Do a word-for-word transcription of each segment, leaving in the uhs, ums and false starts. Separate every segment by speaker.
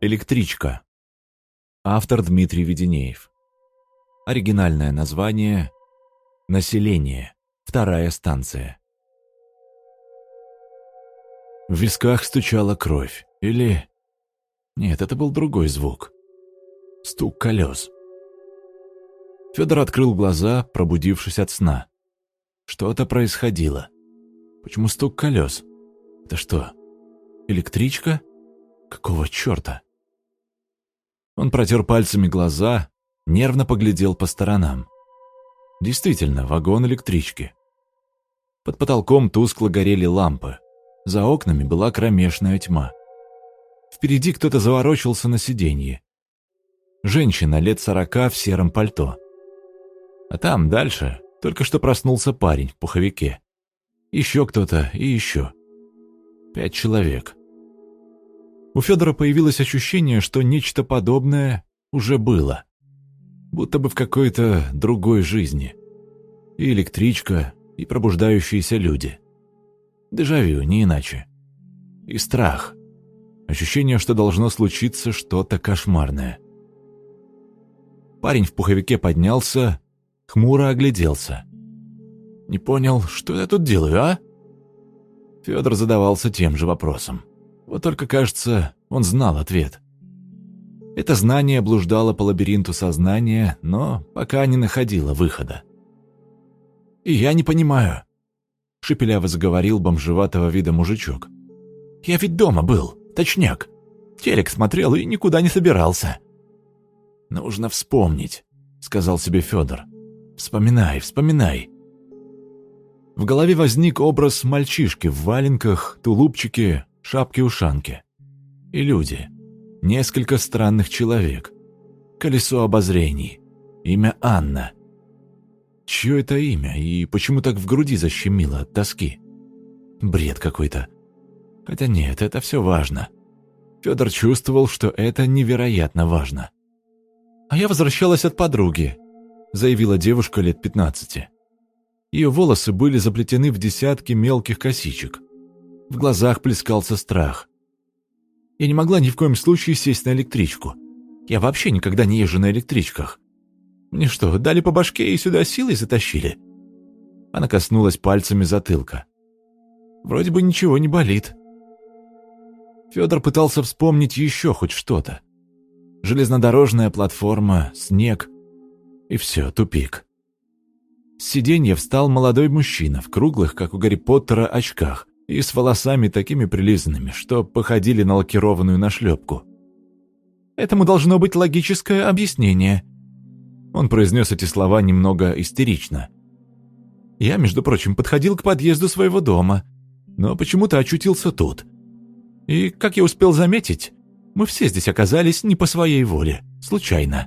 Speaker 1: Электричка. Автор Дмитрий Веденеев. Оригинальное название «Население. Вторая станция». В висках стучала кровь. Или... Нет, это был другой звук. Стук колес. Федор открыл глаза, пробудившись от сна. Что-то происходило. Почему стук колес? Это что, электричка? Какого черта? Он протер пальцами глаза, нервно поглядел по сторонам. Действительно, вагон электрички. Под потолком тускло горели лампы. За окнами была кромешная тьма. Впереди кто-то заворочился на сиденье. Женщина лет сорока в сером пальто. А там, дальше, только что проснулся парень в пуховике. Еще кто-то и еще. Пять человек. У Федора появилось ощущение, что нечто подобное уже было. Будто бы в какой-то другой жизни. И электричка, и пробуждающиеся люди. Дежавю, не иначе. И страх. Ощущение, что должно случиться что-то кошмарное. Парень в пуховике поднялся, хмуро огляделся. «Не понял, что я тут делаю, а?» Федор задавался тем же вопросом. Вот только, кажется, он знал ответ. Это знание блуждало по лабиринту сознания, но пока не находило выхода. «И я не понимаю», — шепеляво заговорил бомжеватого вида мужичок. «Я ведь дома был, точняк. Телек смотрел и никуда не собирался». «Нужно вспомнить», — сказал себе Федор. «Вспоминай, вспоминай». В голове возник образ мальчишки в валенках, тулупчике, шапке-ушанке. И люди. Несколько странных человек. Колесо обозрений. Имя Анна. Чье это имя и почему так в груди защемило от тоски? Бред какой-то. Хотя нет, это все важно. Федор чувствовал, что это невероятно важно. «А я возвращалась от подруги», — заявила девушка лет пятнадцати. Ее волосы были заплетены в десятки мелких косичек. В глазах плескался страх. «Я не могла ни в коем случае сесть на электричку. Я вообще никогда не езжу на электричках. Мне что, дали по башке и сюда силой затащили?» Она коснулась пальцами затылка. «Вроде бы ничего не болит». Федор пытался вспомнить еще хоть что-то. Железнодорожная платформа, снег. И все, тупик. С сиденья встал молодой мужчина в круглых, как у Гарри Поттера, очках и с волосами такими прилизанными, что походили на лакированную нашлепку. «Этому должно быть логическое объяснение». Он произнес эти слова немного истерично. «Я, между прочим, подходил к подъезду своего дома, но почему-то очутился тут. И, как я успел заметить, мы все здесь оказались не по своей воле, случайно».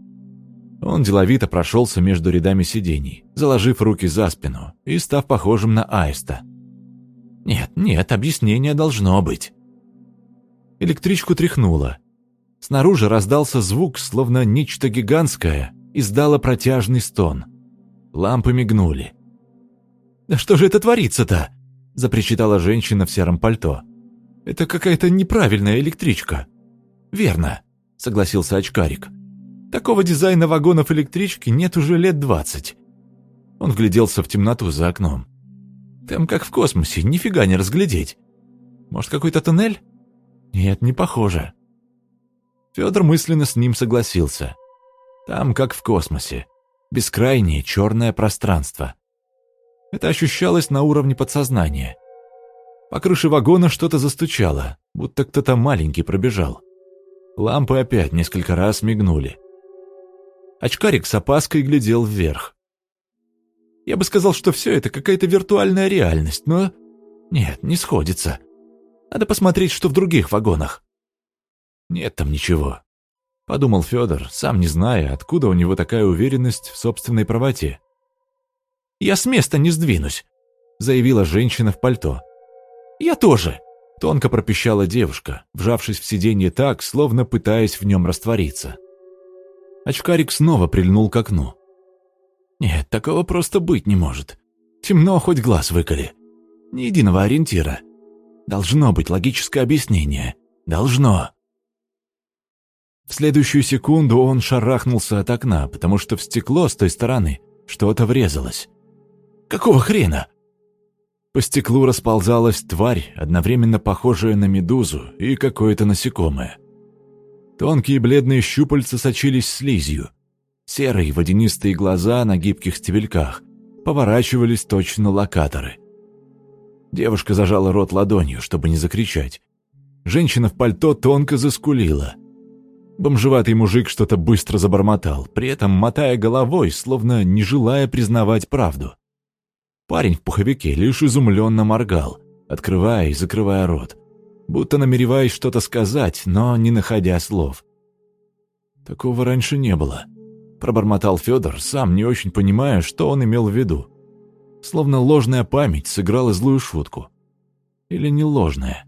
Speaker 1: Он деловито прошелся между рядами сидений, заложив руки за спину и став похожим на аиста. «Нет, нет, объяснение должно быть». Электричку тряхнуло. Снаружи раздался звук, словно нечто гигантское издало протяжный стон. Лампы мигнули. «Да что же это творится-то?» – запричитала женщина в сером пальто. «Это какая-то неправильная электричка». «Верно», – согласился очкарик. «Такого дизайна вагонов электрички нет уже лет двадцать». Он вгляделся в темноту за окном. «Там как в космосе, нифига не разглядеть. Может, какой-то туннель? Нет, не похоже». Федор мысленно с ним согласился. Там как в космосе. Бескрайнее черное пространство. Это ощущалось на уровне подсознания. По крыше вагона что-то застучало, будто кто-то маленький пробежал. Лампы опять несколько раз мигнули. Очкарик с опаской глядел вверх. Я бы сказал, что все это какая-то виртуальная реальность, но... Нет, не сходится. Надо посмотреть, что в других вагонах. Нет там ничего, подумал Федор, сам не зная, откуда у него такая уверенность в собственной правоте. «Я с места не сдвинусь», — заявила женщина в пальто. «Я тоже», — тонко пропищала девушка, вжавшись в сиденье так, словно пытаясь в нем раствориться. Очкарик снова прильнул к окну. «Нет, такого просто быть не может. Темно, хоть глаз выколи. Ни единого ориентира. Должно быть логическое объяснение. Должно». В следующую секунду он шарахнулся от окна, потому что в стекло с той стороны что-то врезалось. «Какого хрена?» По стеклу расползалась тварь, одновременно похожая на медузу и какое-то насекомое. Тонкие бледные щупальца сочились слизью. Серые водянистые глаза на гибких стебельках поворачивались точно локаторы. Девушка зажала рот ладонью, чтобы не закричать. Женщина в пальто тонко заскулила. Бомжеватый мужик что-то быстро забормотал, при этом мотая головой, словно не желая признавать правду. Парень в пуховике лишь изумленно моргал, открывая и закрывая рот, будто намереваясь что-то сказать, но не находя слов. «Такого раньше не было», — пробормотал Федор, сам не очень понимая, что он имел в виду. Словно ложная память сыграла злую шутку. Или не ложная.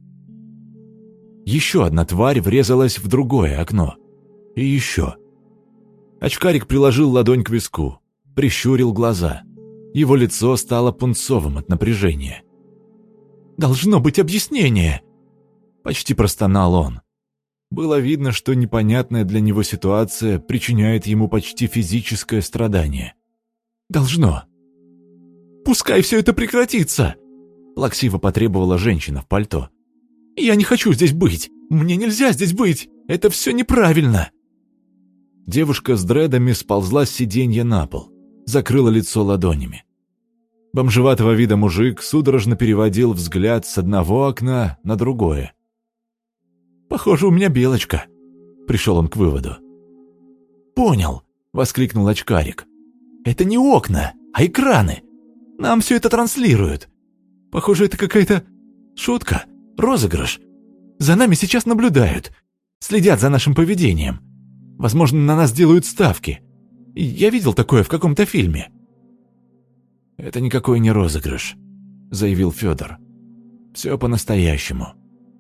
Speaker 1: Еще одна тварь врезалась в другое окно. И еще. Очкарик приложил ладонь к виску, прищурил глаза. Его лицо стало пунцовым от напряжения. «Должно быть объяснение!» Почти простонал он. Было видно, что непонятная для него ситуация причиняет ему почти физическое страдание. «Должно!» «Пускай все это прекратится!» Плаксиво потребовала женщина в пальто. «Я не хочу здесь быть! Мне нельзя здесь быть! Это все неправильно!» Девушка с дредами сползла с сиденья на пол, закрыла лицо ладонями. Бомжеватого вида мужик судорожно переводил взгляд с одного окна на другое. «Похоже, у меня белочка», — пришел он к выводу. «Понял», — воскликнул очкарик. «Это не окна, а экраны. Нам все это транслируют. Похоже, это какая-то шутка, розыгрыш. За нами сейчас наблюдают, следят за нашим поведением. Возможно, на нас делают ставки. Я видел такое в каком-то фильме». «Это никакой не розыгрыш», — заявил Федор. «Все по-настоящему».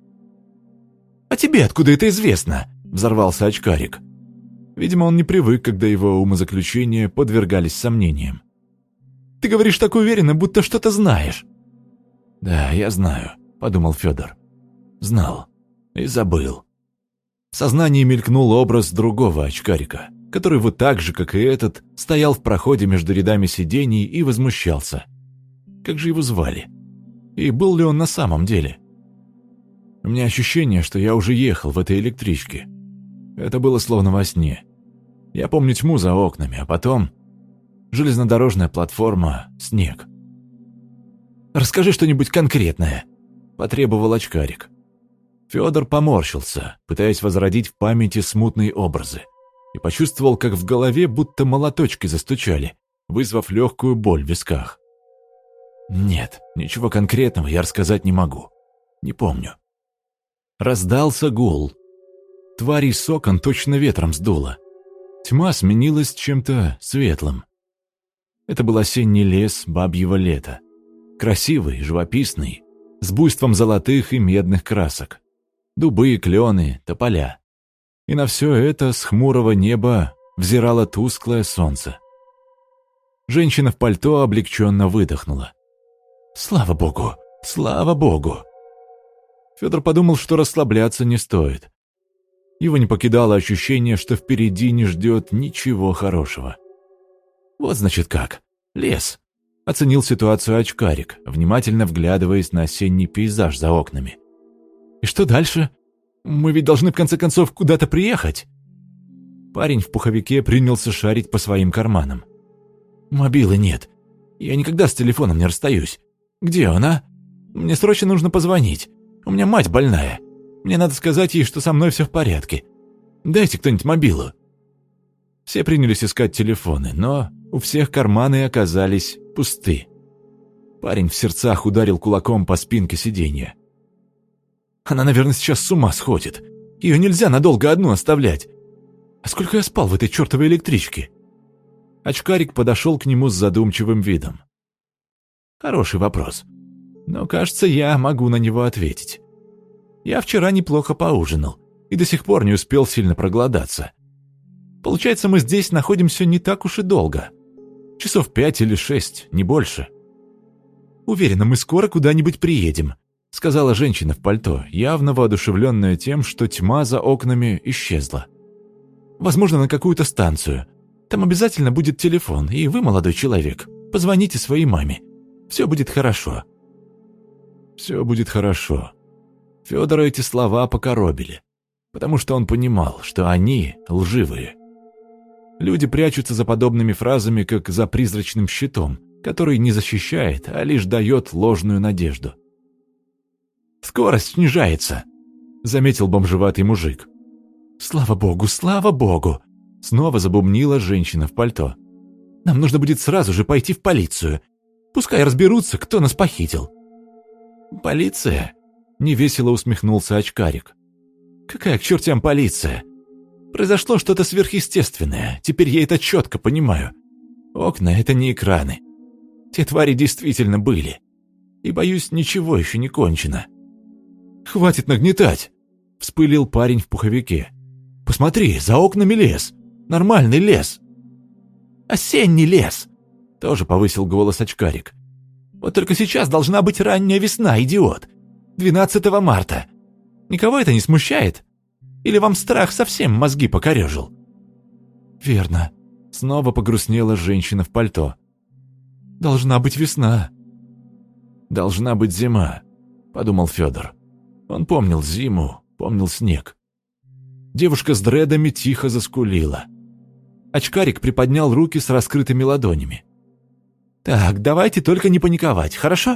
Speaker 1: «А тебе откуда это известно?» — взорвался очкарик. Видимо, он не привык, когда его умозаключения подвергались сомнениям. «Ты говоришь так уверенно, будто что-то знаешь». «Да, я знаю», — подумал Федор. «Знал. И забыл». В сознании мелькнул образ другого очкарика, который вот так же, как и этот, стоял в проходе между рядами сидений и возмущался. Как же его звали? И был ли он на самом деле? У меня ощущение, что я уже ехал в этой электричке. Это было словно во сне. Я помню тьму за окнами, а потом железнодорожная платформа, снег. «Расскажи что-нибудь конкретное», — потребовал очкарик. Федор поморщился, пытаясь возродить в памяти смутные образы, и почувствовал, как в голове будто молоточки застучали, вызвав легкую боль в висках. «Нет, ничего конкретного я рассказать не могу. Не помню». Раздался гул. Тварей с окон точно ветром сдуло. Тьма сменилась чем-то светлым. Это был осенний лес бабьего лета. Красивый, живописный, с буйством золотых и медных красок. Дубы, клены, тополя. И на все это с хмурого неба взирало тусклое солнце. Женщина в пальто облегченно выдохнула. «Слава богу! Слава богу!» Федор подумал, что расслабляться не стоит. Его не покидало ощущение, что впереди не ждет ничего хорошего. «Вот значит как. Лес», — оценил ситуацию очкарик, внимательно вглядываясь на осенний пейзаж за окнами. «И что дальше? Мы ведь должны в конце концов куда-то приехать». Парень в пуховике принялся шарить по своим карманам. «Мобилы нет. Я никогда с телефоном не расстаюсь. Где он, а? Мне срочно нужно позвонить. У меня мать больная. Мне надо сказать ей, что со мной все в порядке. Дайте кто-нибудь мобилу». Все принялись искать телефоны, но у всех карманы оказались пусты. Парень в сердцах ударил кулаком по спинке сиденья. «Она, наверное, сейчас с ума сходит. Ее нельзя надолго одну оставлять. А сколько я спал в этой чертовой электричке?» Очкарик подошел к нему с задумчивым видом. «Хороший вопрос. Но, кажется, я могу на него ответить. Я вчера неплохо поужинал и до сих пор не успел сильно проголодаться. Получается, мы здесь находимся не так уж и долго. Часов пять или шесть, не больше. Уверена, мы скоро куда-нибудь приедем», — сказала женщина в пальто, явно воодушевленная тем, что тьма за окнами исчезла. Возможно, на какую-то станцию. Там обязательно будет телефон, и вы, молодой человек, позвоните своей маме. Все будет хорошо». «Все будет хорошо». Федора эти слова покоробили, потому что он понимал, что они лживые. Люди прячутся за подобными фразами, как за призрачным щитом, который не защищает, а лишь дает ложную надежду. «Скорость снижается», — заметил бомжеватый мужик. «Слава богу, слава богу!» — снова забубнила женщина в пальто. «Нам нужно будет сразу же пойти в полицию. Пускай разберутся, кто нас похитил». «Полиция?» — невесело усмехнулся очкарик. «Какая к чертям полиция? Произошло что-то сверхъестественное, теперь я это четко понимаю. Окна — это не экраны. Те твари действительно были. И, боюсь, ничего еще не кончено». «Хватит нагнетать!» — вспылил парень в пуховике. «Посмотри, за окнами лес. Нормальный лес». «Осенний лес!» — тоже повысил голос очкарик. «Вот только сейчас должна быть ранняя весна, идиот. двенадцатого марта. Никого это не смущает? Или вам страх совсем мозги покорежил?» «Верно», — снова погрустнела женщина в пальто. «Должна быть весна». «Должна быть зима», — подумал Федор. Он помнил зиму, помнил снег. Девушка с дредами тихо заскулила. Очкарик приподнял руки с раскрытыми ладонями. «Так, давайте только не паниковать, хорошо?»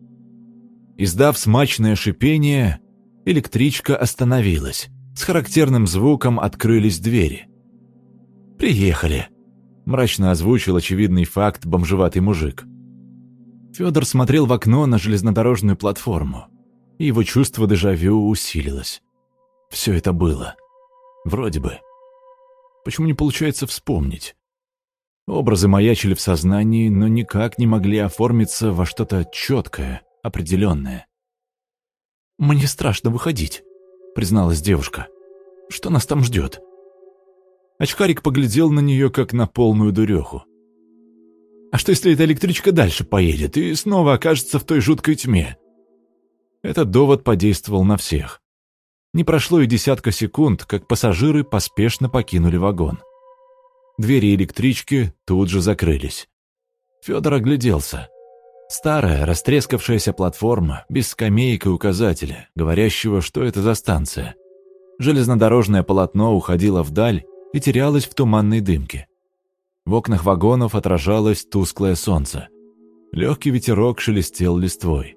Speaker 1: Издав смачное шипение, электричка остановилась. С характерным звуком открылись двери. «Приехали», — мрачно озвучил очевидный факт бомжеватый мужик. Федор смотрел в окно на железнодорожную платформу, и его чувство дежавю усилилось. Все это было. Вроде бы. Почему не получается вспомнить? Образы маячили в сознании, но никак не могли оформиться во что-то четкое, определенное. «Мне страшно выходить», — призналась девушка. «Что нас там ждет?» Очкарик поглядел на нее, как на полную дуреху. «А что, если эта электричка дальше поедет и снова окажется в той жуткой тьме?» Этот довод подействовал на всех. Не прошло и десятка секунд, как пассажиры поспешно покинули вагон. Двери электрички тут же закрылись. Федор огляделся. Старая, растрескавшаяся платформа, без скамеек и указателя, говорящего, что это за станция. Железнодорожное полотно уходило вдаль и терялось в туманной дымке. В окнах вагонов отражалось тусклое солнце. Легкий ветерок шелестел листвой.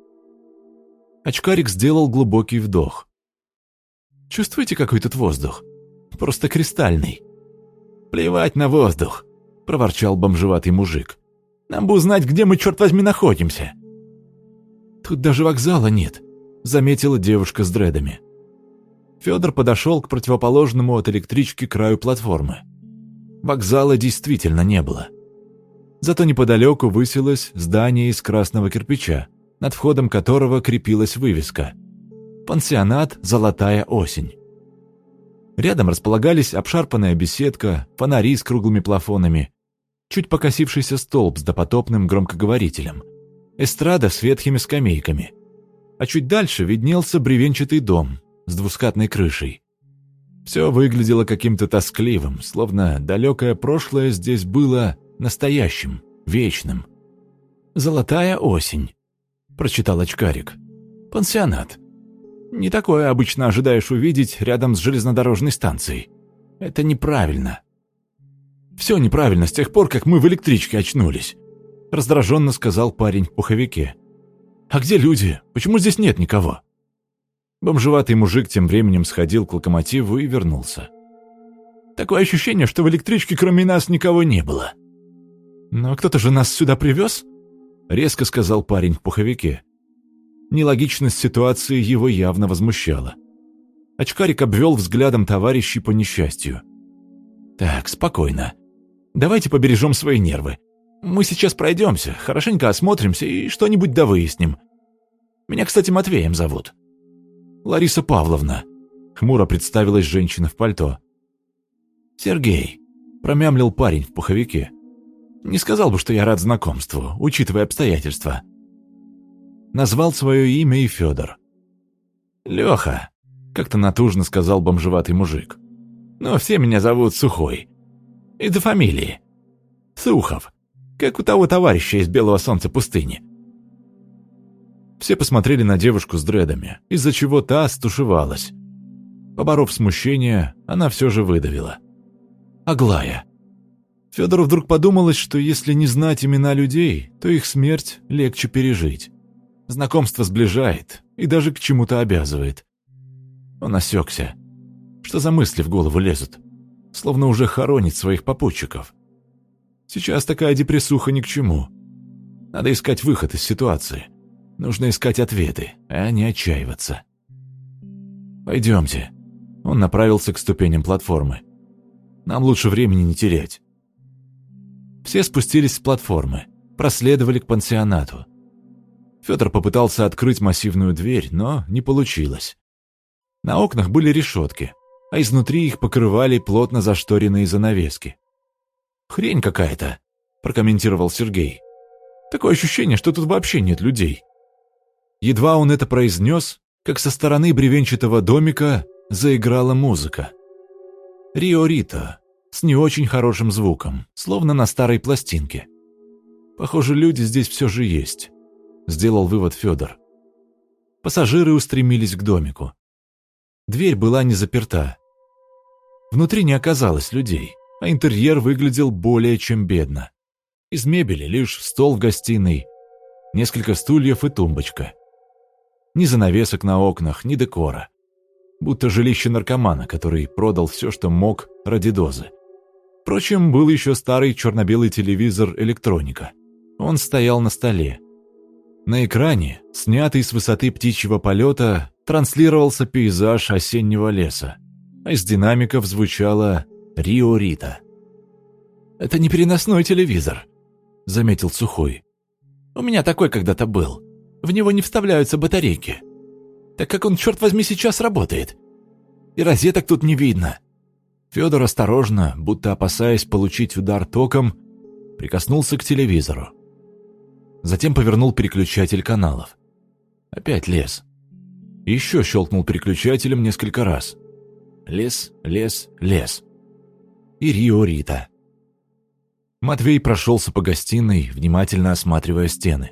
Speaker 1: Очкарик сделал глубокий вдох. «Чувствуете, какой тут воздух? Просто кристальный». «Плевать на воздух», — проворчал бомжеватый мужик. «Нам бы узнать, где мы, черт возьми, находимся». «Тут даже вокзала нет», — заметила девушка с дредами. Федор подошел к противоположному от электрички краю платформы. Вокзала действительно не было. Зато неподалеку высилось здание из красного кирпича, над входом которого крепилась вывеска «Пансионат «Золотая осень». Рядом располагались обшарпанная беседка, фонари с круглыми плафонами, чуть покосившийся столб с допотопным громкоговорителем, эстрада с ветхими скамейками. А чуть дальше виднелся бревенчатый дом с двускатной крышей. Все выглядело каким-то тоскливым, словно далекое прошлое здесь было настоящим, вечным. «Золотая осень», — прочитал очкарик. «Пансионат. Не такое обычно ожидаешь увидеть рядом с железнодорожной станцией. Это неправильно». «Все неправильно с тех пор, как мы в электричке очнулись», — раздраженно сказал парень в пуховике. «А где люди? Почему здесь нет никого?» Бомжеватый мужик тем временем сходил к локомотиву и вернулся. «Такое ощущение, что в электричке кроме нас никого не было». «Но кто-то же нас сюда привез?» — резко сказал парень в пуховике. Нелогичность ситуации его явно возмущала. Очкарик обвел взглядом товарищей по несчастью. «Так, спокойно. Давайте побережем свои нервы. Мы сейчас пройдемся, хорошенько осмотримся и что-нибудь довыясним. Меня, кстати, Матвеем зовут». «Лариса Павловна», — хмуро представилась женщина в пальто. «Сергей», — промямлил парень в пуховике. «Не сказал бы, что я рад знакомству, учитывая обстоятельства». Назвал свое имя и Федор. «Леха», — как-то натужно сказал бомжеватый мужик. но все меня зовут Сухой. И до фамилии. Сухов, как у того товарища из «Белого солнца пустыни». Все посмотрели на девушку с дредами, из-за чего та стушевалась. Поборов смущение, она все же выдавила. «Аглая». Федору вдруг подумалось, что если не знать имена людей, то их смерть легче пережить. Знакомство сближает и даже к чему-то обязывает. Он осекся. Что за мысли в голову лезут? Словно уже хоронит своих попутчиков. Сейчас такая депрессуха ни к чему. Надо искать выход из ситуации. Нужно искать ответы, а не отчаиваться. «Пойдемте». Он направился к ступеням платформы. «Нам лучше времени не терять». Все спустились с платформы, проследовали к пансионату. Федор попытался открыть массивную дверь, но не получилось. На окнах были решетки, а изнутри их покрывали плотно зашторенные занавески. «Хрень какая-то», — прокомментировал Сергей. «Такое ощущение, что тут вообще нет людей». Едва он это произнес, как со стороны бревенчатого домика заиграла музыка. «Рио Рита», с не очень хорошим звуком, словно на старой пластинке. «Похоже, люди здесь все же есть», — сделал вывод Федор. Пассажиры устремились к домику. Дверь была не заперта. Внутри не оказалось людей, а интерьер выглядел более чем бедно. Из мебели лишь стол в гостиной, несколько стульев и тумбочка. Ни занавесок на окнах, ни декора. Будто жилище наркомана, который продал все, что мог, ради дозы. Впрочем, был еще старый черно-белый телевизор «Электроника». Он стоял на столе. На экране, снятый с высоты птичьего полета, транслировался пейзаж осеннего леса, а из динамиков звучало «Рио Рита». «Это не переносной телевизор», — заметил Сухой. «У меня такой когда-то был. В него не вставляются батарейки. Так как он, черт возьми, сейчас работает? И розеток тут не видно». Федор осторожно, будто опасаясь получить удар током, прикоснулся к телевизору. Затем повернул переключатель каналов. Опять лес. Еще щелкнул переключателем несколько раз. Лес, лес, лес. И Рио Рита. Матвей прошелся по гостиной, внимательно осматривая стены.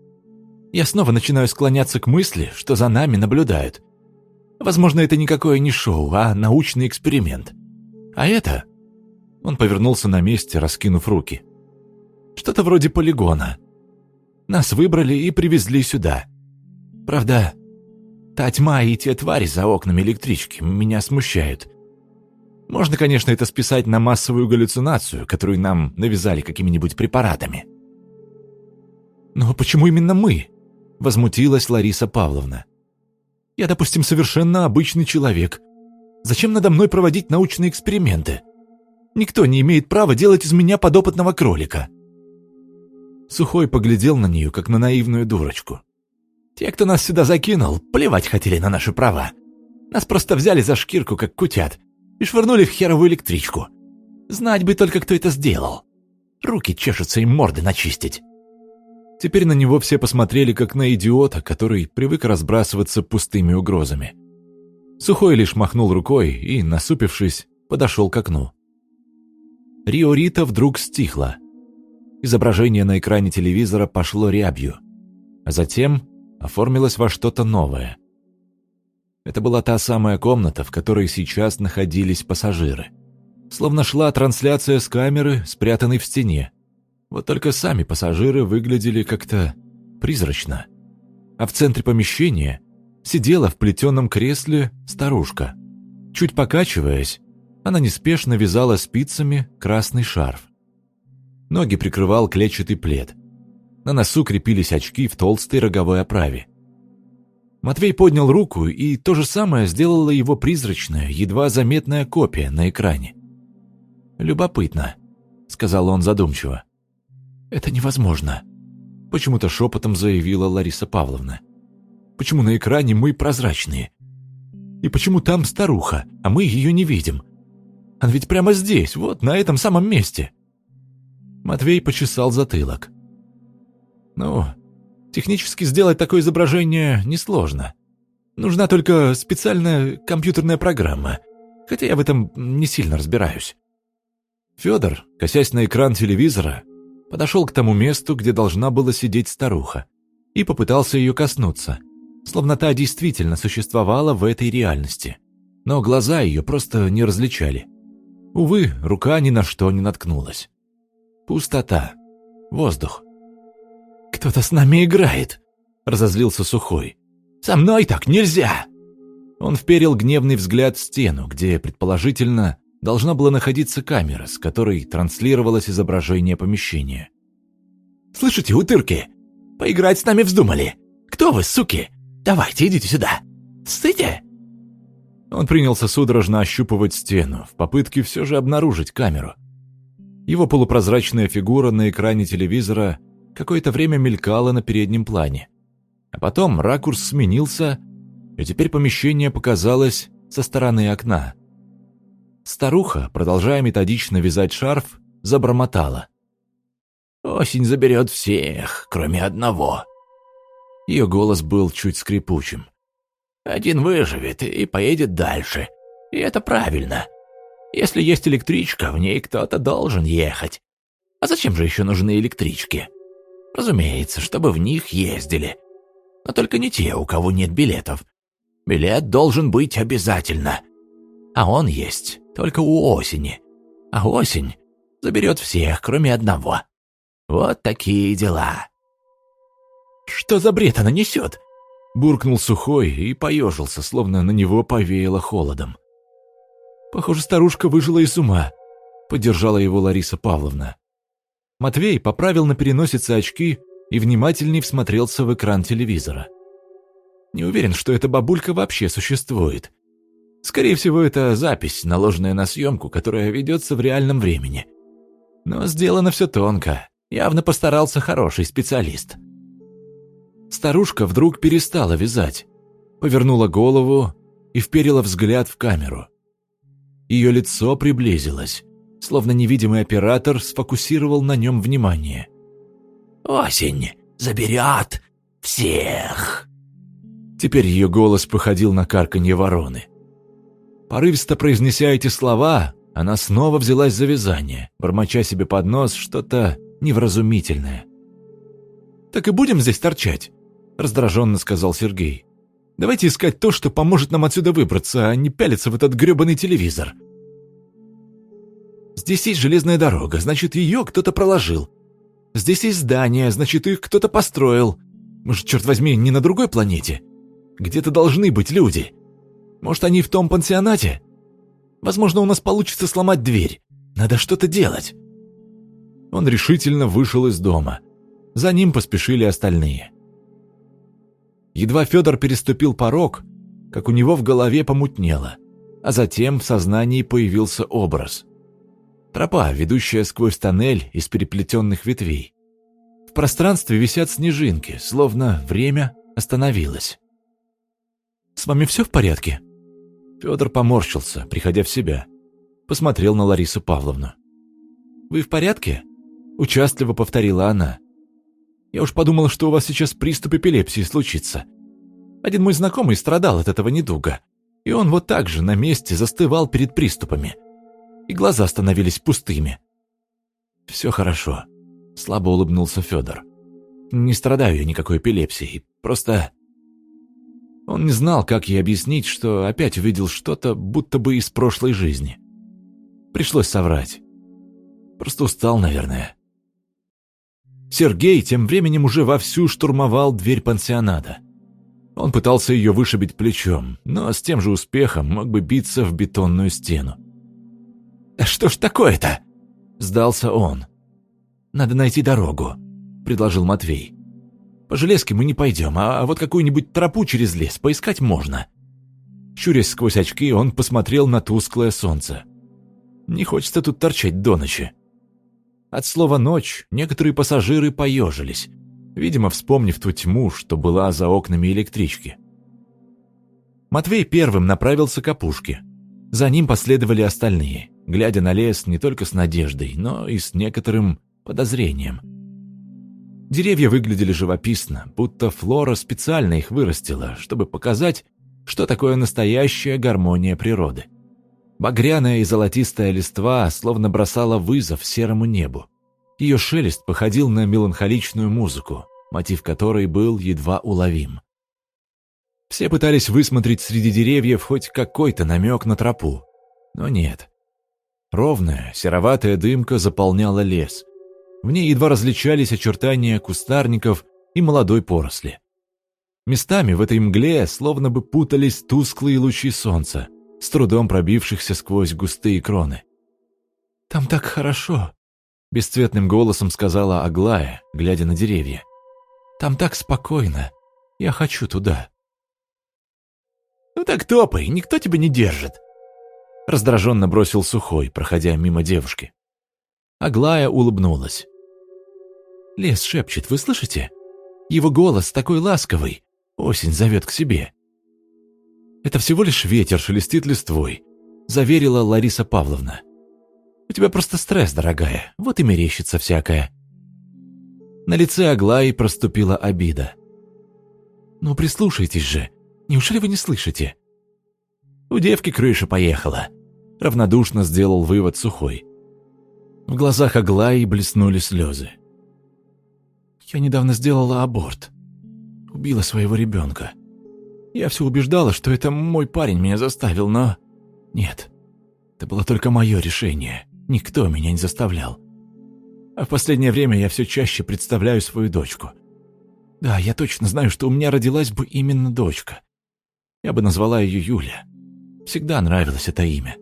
Speaker 1: «Я снова начинаю склоняться к мысли, что за нами наблюдают. Возможно, это никакое не шоу, а научный эксперимент. А это...» Он повернулся на месте, раскинув руки. «Что-то вроде полигона. Нас выбрали и привезли сюда. Правда, та тьма и те твари за окнами электрички меня смущают. Можно, конечно, это списать на массовую галлюцинацию, которую нам навязали какими-нибудь препаратами». «Но почему именно мы?» — возмутилась Лариса Павловна. «Я, допустим, совершенно обычный человек. Зачем надо мной проводить научные эксперименты? Никто не имеет права делать из меня подопытного кролика». Сухой поглядел на нее, как на наивную дурочку. «Те, кто нас сюда закинул, плевать хотели на наши права. Нас просто взяли за шкирку, как кутят, и швырнули в херовую электричку. Знать бы только, кто это сделал. Руки чешутся им морды начистить». Теперь на него все посмотрели, как на идиота, который привык разбрасываться пустыми угрозами. Сухой лишь махнул рукой и, насупившись, подошел к окну. Рио Рита вдруг стихла. Изображение на экране телевизора пошло рябью, а затем оформилось во что-то новое. Это была та самая комната, в которой сейчас находились пассажиры. Словно шла трансляция с камеры, спрятанной в стене. Вот только сами пассажиры выглядели как-то призрачно. А в центре помещения сидела в плетеном кресле старушка. Чуть покачиваясь, она неспешно вязала спицами красный шарф. Ноги прикрывал клетчатый плед. На носу крепились очки в толстой роговой оправе. Матвей поднял руку, и то же самое сделала его призрачная, едва заметная копия на экране. «Любопытно», — сказал он задумчиво. «Это невозможно», — почему-то шепотом заявила Лариса Павловна. «Почему на экране мы прозрачные? И почему там старуха, а мы ее не видим? Она ведь прямо здесь, вот на этом самом месте». Матвей почесал затылок. «Ну, технически сделать такое изображение несложно. Нужна только специальная компьютерная программа. Хотя я в этом не сильно разбираюсь. Федор, косясь на экран телевизора, подошел к тому месту, где должна была сидеть старуха, и попытался ее коснуться, словно та действительно существовала в этой реальности. Но глаза ее просто не различали. Увы, рука ни на что не наткнулась. Пустота. Воздух. «Кто-то с нами играет!» — разозлился Сухой. «Со мной так нельзя!» Он вперил гневный взгляд в стену, где, предположительно, должна была находиться камера, с которой транслировалось изображение помещения. «Слышите, утырки? Поиграть с нами вздумали! Кто вы, суки? Давайте, идите сюда! Стыдите!» Он принялся судорожно ощупывать стену, в попытке все же обнаружить камеру. Его полупрозрачная фигура на экране телевизора какое-то время мелькала на переднем плане. А потом ракурс сменился, и теперь помещение показалось со стороны окна. Старуха, продолжая методично вязать шарф, забормотала. «Осень заберет всех, кроме одного». Ее голос был чуть скрипучим. «Один выживет и поедет дальше. И это правильно. Если есть электричка, в ней кто-то должен ехать. А зачем же еще нужны электрички? Разумеется, чтобы в них ездили. Но только не те, у кого нет билетов. Билет должен быть обязательно. А он есть только у осени. А осень заберет всех, кроме одного. Вот такие дела». «Что за бред она несет?» — буркнул Сухой и поежился, словно на него повеяло холодом. «Похоже, старушка выжила из ума», — поддержала его Лариса Павловна. Матвей поправил на переносице очки и внимательней всмотрелся в экран телевизора. Не уверен, что эта бабулька вообще существует. Скорее всего, это запись, наложенная на съемку, которая ведется в реальном времени. Но сделано все тонко, явно постарался хороший специалист. Старушка вдруг перестала вязать, повернула голову и вперила взгляд в камеру. Ее лицо приблизилось, словно невидимый оператор сфокусировал на нем внимание. «Осень заберет всех!» Теперь ее голос походил на карканье вороны. Порывисто произнеся эти слова, она снова взялась за вязание, бормоча себе под нос что-то невразумительное. «Так и будем здесь торчать?» — раздраженно сказал Сергей. «Давайте искать то, что поможет нам отсюда выбраться, а не пялиться в этот гребаный телевизор. Здесь есть железная дорога, значит, ее кто-то проложил. Здесь есть здания, значит, их кто-то построил. Может, черт возьми, не на другой планете? Где-то должны быть люди. Может, они в том пансионате? Возможно, у нас получится сломать дверь. Надо что-то делать». Он решительно вышел из дома. За ним поспешили остальные. Едва Федор переступил порог, как у него в голове помутнело, а затем в сознании появился образ. Тропа, ведущая сквозь тоннель из переплетенных ветвей. В пространстве висят снежинки, словно время остановилось. «С вами все в порядке?» Федор поморщился, приходя в себя. Посмотрел на Ларису Павловну. «Вы в порядке?» — участливо повторила она. «Я уж подумала, что у вас сейчас приступ эпилепсии случится. Один мой знакомый страдал от этого недуга, и он вот так же на месте застывал перед приступами. И глаза становились пустыми». «Все хорошо», — слабо улыбнулся Федор. «Не страдаю я никакой эпилепсией, просто...» Он не знал, как ей объяснить, что опять увидел что-то, будто бы из прошлой жизни. Пришлось соврать. Просто устал, наверное. Сергей тем временем уже вовсю штурмовал дверь пансионата. Он пытался ее вышибить плечом, но с тем же успехом мог бы биться в бетонную стену. «Да что ж такое-то?» — сдался он. «Надо найти дорогу», — предложил Матвей. «По железке мы не пойдем, а вот какую-нибудь тропу через лес поискать можно». Щурясь сквозь очки, он посмотрел на тусклое солнце. Не хочется тут торчать до ночи. От слова «ночь» некоторые пассажиры поежились, видимо, вспомнив ту тьму, что была за окнами электрички. Матвей первым направился к опушке. За ним последовали остальные, глядя на лес не только с надеждой, но и с некоторым подозрением. Деревья выглядели живописно, будто флора специально их вырастила, чтобы показать, что такое настоящая гармония природы. Багряная и золотистая листва словно бросала вызов серому небу. Ее шелест походил на меланхоличную музыку, мотив которой был едва уловим. Все пытались высмотреть среди деревьев хоть какой-то намек на тропу, но нет. Ровная, сероватая дымка заполняла лес. В ней едва различались очертания кустарников и молодой поросли. Местами в этой мгле словно бы путались тусклые лучи солнца, с трудом пробившихся сквозь густые кроны. «Там так хорошо», — бесцветным голосом сказала Аглая, глядя на деревья. «Там так спокойно. Я хочу туда». «Ну так топай, никто тебя не держит», — раздраженно бросил Сухой, проходя мимо девушки. Аглая улыбнулась. «Лес шепчет, вы слышите? Его голос такой ласковый. Осень зовет к себе». «Это всего лишь ветер шелестит листвой», — заверила Лариса Павловна. «У тебя просто стресс, дорогая, вот и мерещится всякое». На лице Аглаи проступила обида. «Ну прислушайтесь же, неужели вы не слышите?» «У девки крыша поехала», — равнодушно сделал вывод Сухой. В глазах Аглаи блеснули слезы. «Я недавно сделала аборт. Убила своего ребенка. Я все убеждала, что это мой парень меня заставил, но... Нет, это было только мое решение. Никто меня не заставлял. А в последнее время я все чаще представляю свою дочку. Да, я точно знаю, что у меня родилась бы именно дочка. Я бы назвала ее Юля. Всегда нравилось это имя».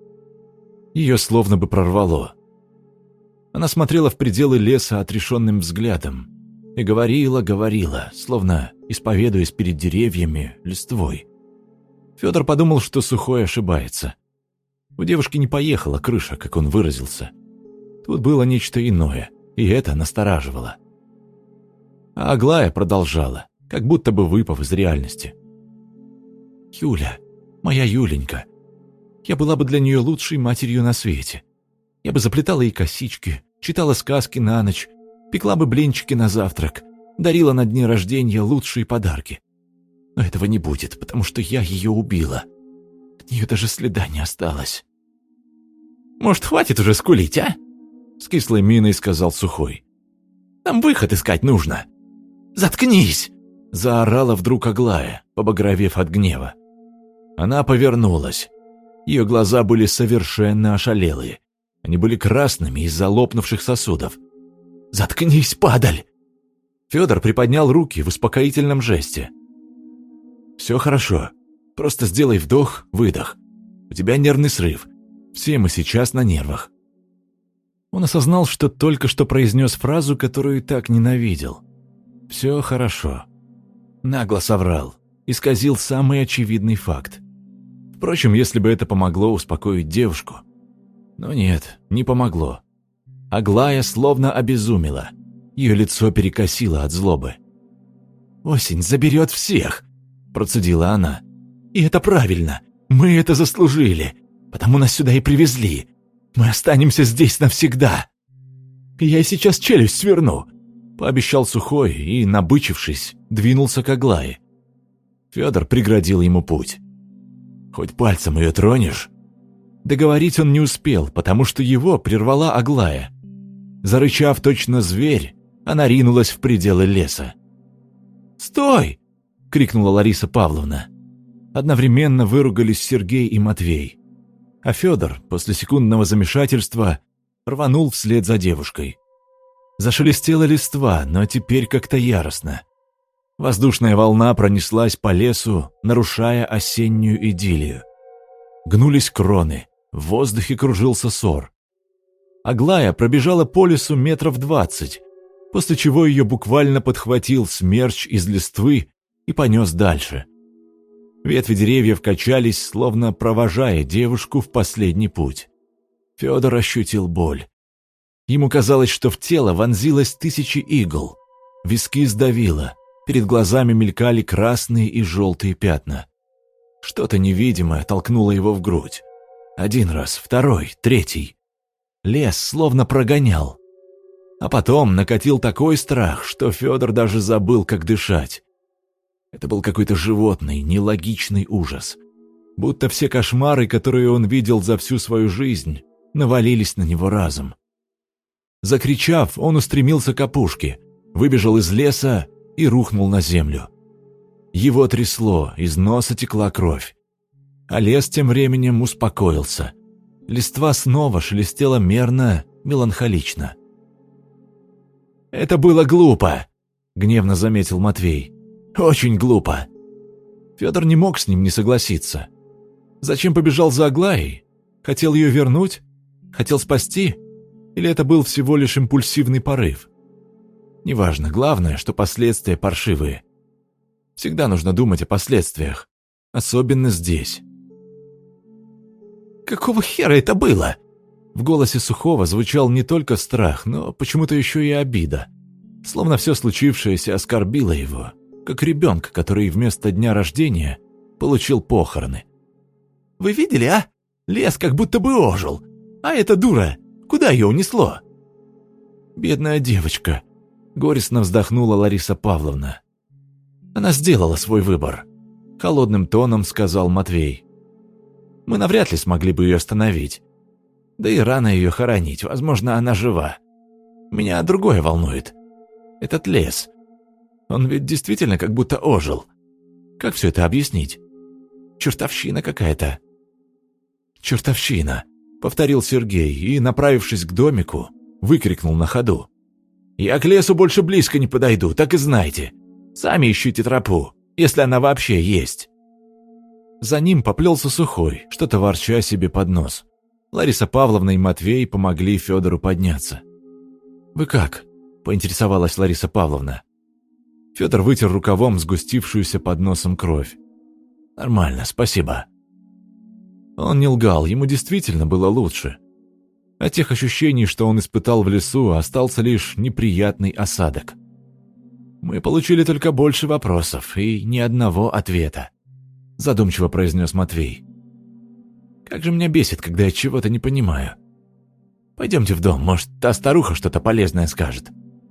Speaker 1: Ее словно бы прорвало. Она смотрела в пределы леса отрешенным взглядом и говорила, говорила, словно исповедуясь перед деревьями, листвой. Федор подумал, что Сухой ошибается. У девушки не поехала крыша, как он выразился. Тут было нечто иное, и это настораживало. А Аглая продолжала, как будто бы выпав из реальности. «Юля, моя Юленька, я была бы для нее лучшей матерью на свете. Я бы заплетала ей косички, читала сказки на ночь, пекла бы блинчики на завтрак, дарила на дни рождения лучшие подарки. Но этого не будет, потому что я ее убила. От нее даже следа не осталось». «Может, хватит уже скулить, а?» — с кислой миной сказал Сухой. «Нам выход искать нужно». «Заткнись!» — заорала вдруг Аглая, побагровев от гнева. Она повернулась. Ее глаза были совершенно ошалелые. Они были красными из-за лопнувших сосудов. «Заткнись, падаль!» Федор приподнял руки в успокоительном жесте. «Все хорошо. Просто сделай вдох, выдох. У тебя нервный срыв. Все мы сейчас на нервах». Он осознал, что только что произнес фразу, которую так ненавидел. «Все хорошо». Нагло соврал, исказил самый очевидный факт. Впрочем, если бы это помогло успокоить девушку. Но нет, не помогло. Аглая словно обезумела. Ее лицо перекосило от злобы. «Осень заберет всех», — процедила она. «И это правильно. Мы это заслужили. Потому нас сюда и привезли. Мы останемся здесь навсегда. Я сейчас челюсть сверну», — пообещал Сухой и, набычившись, двинулся к Аглае. Федор преградил ему путь. «Хоть пальцем ее тронешь?» Договорить он не успел, потому что его прервала Аглая. Зарычав точно зверь, она ринулась в пределы леса. «Стой!» — крикнула Лариса Павловна. Одновременно выругались Сергей и Матвей. А Федор, после секундного замешательства, рванул вслед за девушкой. Зашелестела листва, но теперь как-то яростно. Воздушная волна пронеслась по лесу, нарушая осеннюю идиллию. Гнулись кроны, в воздухе кружился сор. Аглая пробежала по лесу метров двадцать, после чего ее буквально подхватил смерч из листвы и понес дальше. Ветви деревьев качались, словно провожая девушку в последний путь. Федор ощутил боль. Ему казалось, что в тело вонзилось тысячи игл. Виски сдавило, перед глазами мелькали красные и желтые пятна. Что-то невидимое толкнуло его в грудь. Один раз, второй, третий. Лес словно прогонял. А потом накатил такой страх, что Федор даже забыл, как дышать. Это был какой-то животный, нелогичный ужас. будто все кошмары, которые он видел за всю свою жизнь, навалились на него разом. Закричав, он устремился к опушке, выбежал из леса и рухнул на землю. Его трясло, из носа текла кровь. А лес тем временем успокоился. Листва снова шелестела мерно, меланхолично. «Это было глупо», — гневно заметил Матвей. «Очень глупо». Федор не мог с ним не согласиться. Зачем побежал за Аглаей? Хотел ее вернуть? Хотел спасти? Или это был всего лишь импульсивный порыв? Неважно, главное, что последствия паршивые. Всегда нужно думать о последствиях, особенно здесь. «Какого хера это было?» В голосе Сухого звучал не только страх, но почему-то еще и обида. Словно все случившееся оскорбило его, как ребенка, который вместо дня рождения получил похороны. «Вы видели, а? Лес как будто бы ожил. А эта дура, куда ее унесло?» «Бедная девочка», — горестно вздохнула Лариса Павловна. «Она сделала свой выбор», — холодным тоном сказал Матвей. «Мы навряд ли смогли бы ее остановить. Да и рано ее хоронить, возможно, она жива. Меня другое волнует. Этот лес. Он ведь действительно как будто ожил. Как все это объяснить? Чертовщина какая-то». «Чертовщина», — повторил Сергей и, направившись к домику, выкрикнул на ходу. «Я к лесу больше близко не подойду, так и знайте. Сами ищите тропу, если она вообще есть». За ним поплелся Сухой, что-то ворча себе под нос. Лариса Павловна и Матвей помогли Федору подняться. «Вы как?» – поинтересовалась Лариса Павловна. Федор вытер рукавом сгустившуюся под носом кровь. «Нормально, спасибо». Он не лгал, ему действительно было лучше. От тех ощущений, что он испытал в лесу, остался лишь неприятный осадок. «Мы получили только больше вопросов и ни одного ответа», – задумчиво произнес Матвей. «Как же меня бесит, когда я чего-то не понимаю. Пойдемте в дом, может, та старуха что-то полезное скажет».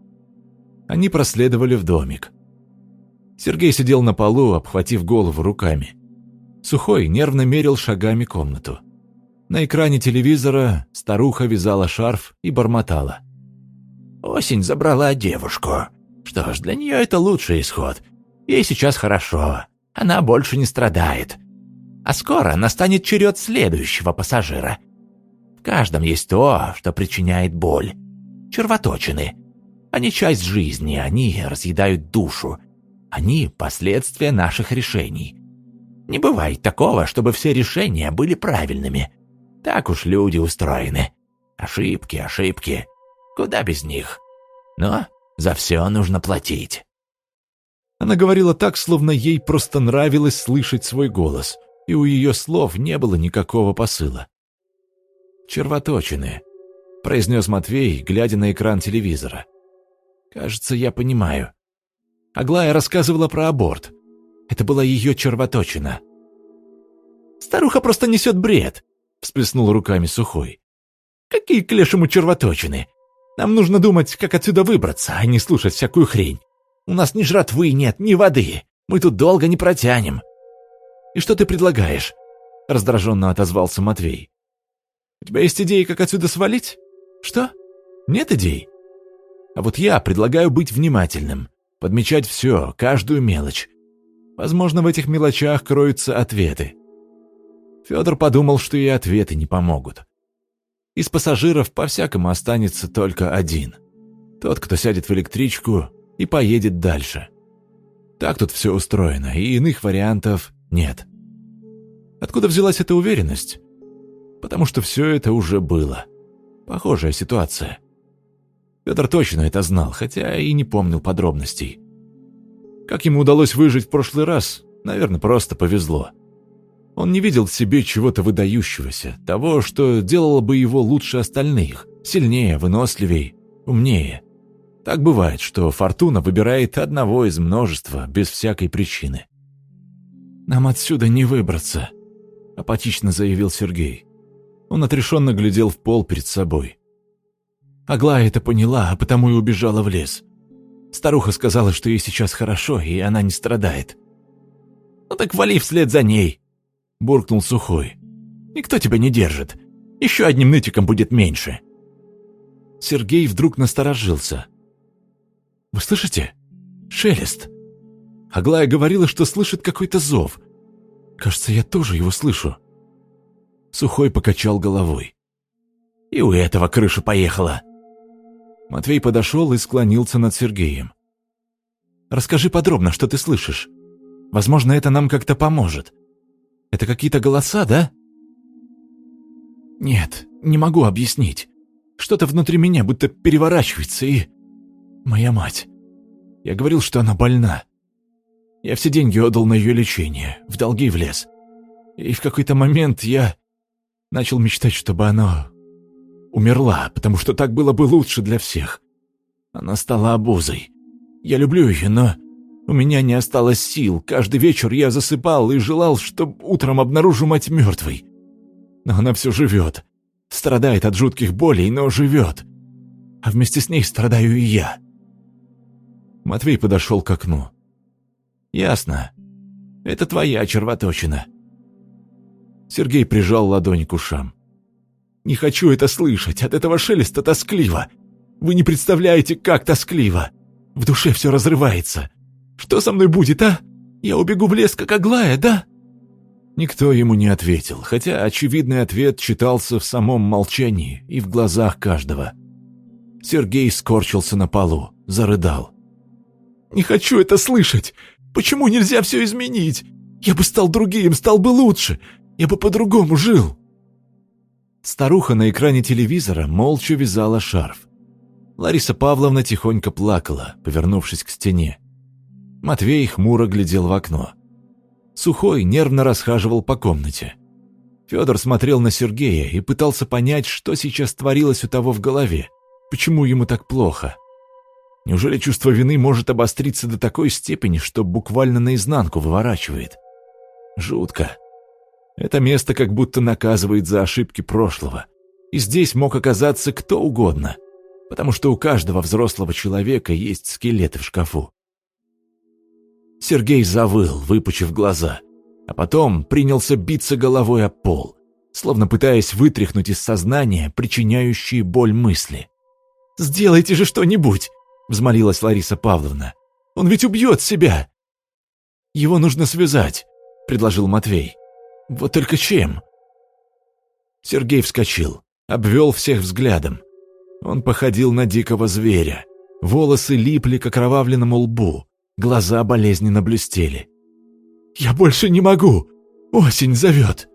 Speaker 1: Они проследовали в домик. Сергей сидел на полу, обхватив голову руками. Сухой нервно мерил шагами комнату. На экране телевизора старуха вязала шарф и бормотала. «Осень забрала девушку. Что ж, для нее это лучший исход. Ей сейчас хорошо. Она больше не страдает. А скоро настанет черед следующего пассажира. В каждом есть то, что причиняет боль. Червоточины. Они часть жизни, они разъедают душу. Они – последствия наших решений. Не бывает такого, чтобы все решения были правильными. Так уж люди устроены. Ошибки, ошибки. Куда без них? Но за все нужно платить». Она говорила так, словно ей просто нравилось слышать свой голос, и у ее слов не было никакого посыла. «Червоточины», — произнес Матвей, глядя на экран телевизора. «Кажется, я понимаю. Аглая рассказывала про аборт. Это была ее червоточина». «Старуха просто несет бред», — всплеснул руками Сухой. «Какие к лешему червоточины? Нам нужно думать, как отсюда выбраться, а не слушать всякую хрень. У нас ни жратвы нет, ни воды. Мы тут долго не протянем». «И что ты предлагаешь?» — раздраженно отозвался Матвей. «У тебя есть идеи, как отсюда свалить? Что? Нет идей? А вот я предлагаю быть внимательным, подмечать все, каждую мелочь. Возможно, в этих мелочах кроются ответы». Федор подумал, что и ответы не помогут. Из пассажиров по-всякому останется только один. Тот, кто сядет в электричку и поедет дальше. Так тут все устроено, и иных вариантов нет. Откуда взялась эта уверенность? Потому что все это уже было. Похожая ситуация. Федор точно это знал, хотя и не помнил подробностей. Как ему удалось выжить в прошлый раз, наверное, просто повезло. Он не видел в себе чего-то выдающегося, того, что делало бы его лучше остальных, сильнее, выносливее, умнее. Так бывает, что фортуна выбирает одного из множества без всякой причины. «Нам отсюда не выбраться», — апатично заявил Сергей. Он отрешенно глядел в пол перед собой. Аглая это поняла, а потому и убежала в лес. Старуха сказала, что ей сейчас хорошо, и она не страдает. «Ну так вали вслед за ней», — буркнул Сухой. «Никто тебя не держит. Еще одним нытиком будет меньше». Сергей вдруг насторожился. «Вы слышите? Шелест. Аглая говорила, что слышит какой-то зов. Кажется, я тоже его слышу». Сухой покачал головой. «И у этого крыша поехала». Матвей подошел и склонился над Сергеем. «Расскажи подробно, что ты слышишь. Возможно, это нам как-то поможет. Это какие-то голоса, да?» «Нет, не могу объяснить. Что-то внутри меня будто переворачивается и... Моя мать. Я говорил, что она больна. Я все деньги отдал на ее лечение, в долги влез. И в какой-то момент я начал мечтать, чтобы она умерла, потому что так было бы лучше для всех. Она стала обузой. Я люблю ее, но у меня не осталось сил. Каждый вечер я засыпал и желал, чтобы утром обнаружу мать мертвой. Но она все живет. Страдает от жутких болей, но живет. А вместе с ней страдаю и я». Матвей подошел к окну. «Ясно. Это твоя червоточина». Сергей прижал ладонь к ушам. «Не хочу это слышать. От этого шелеста тоскливо. Вы не представляете, как тоскливо. В душе все разрывается. Что со мной будет, а? Я убегу в лес, как Аглая, да?» Никто ему не ответил, хотя очевидный ответ читался в самом молчании и в глазах каждого. Сергей скорчился на полу, зарыдал. «Не хочу это слышать! Почему нельзя все изменить? Я бы стал другим, стал бы лучше, я бы по-другому жил!» Старуха на экране телевизора молча вязала шарф. Лариса Павловна тихонько плакала, повернувшись к стене. Матвей хмуро глядел в окно. Сухой нервно расхаживал по комнате. Федор смотрел на Сергея и пытался понять, что сейчас творилось у того в голове, почему ему так плохо. Неужели чувство вины может обостриться до такой степени, что буквально наизнанку выворачивает? Жутко. Это место как будто наказывает за ошибки прошлого. И здесь мог оказаться кто угодно, потому что у каждого взрослого человека есть скелеты в шкафу. Сергей завыл, выпучив глаза, а потом принялся биться головой об пол, словно пытаясь вытряхнуть из сознания причиняющие боль мысли. «Сделайте же что-нибудь!» — взмолилась Лариса Павловна. «Он ведь убьет себя!» «Его нужно связать», — предложил Матвей. «Вот только чем?» Сергей вскочил, обвел всех взглядом. Он походил на дикого зверя. Волосы липли к окровавленному лбу, глаза болезненно блестели. «Я больше не могу! Осень зовет!»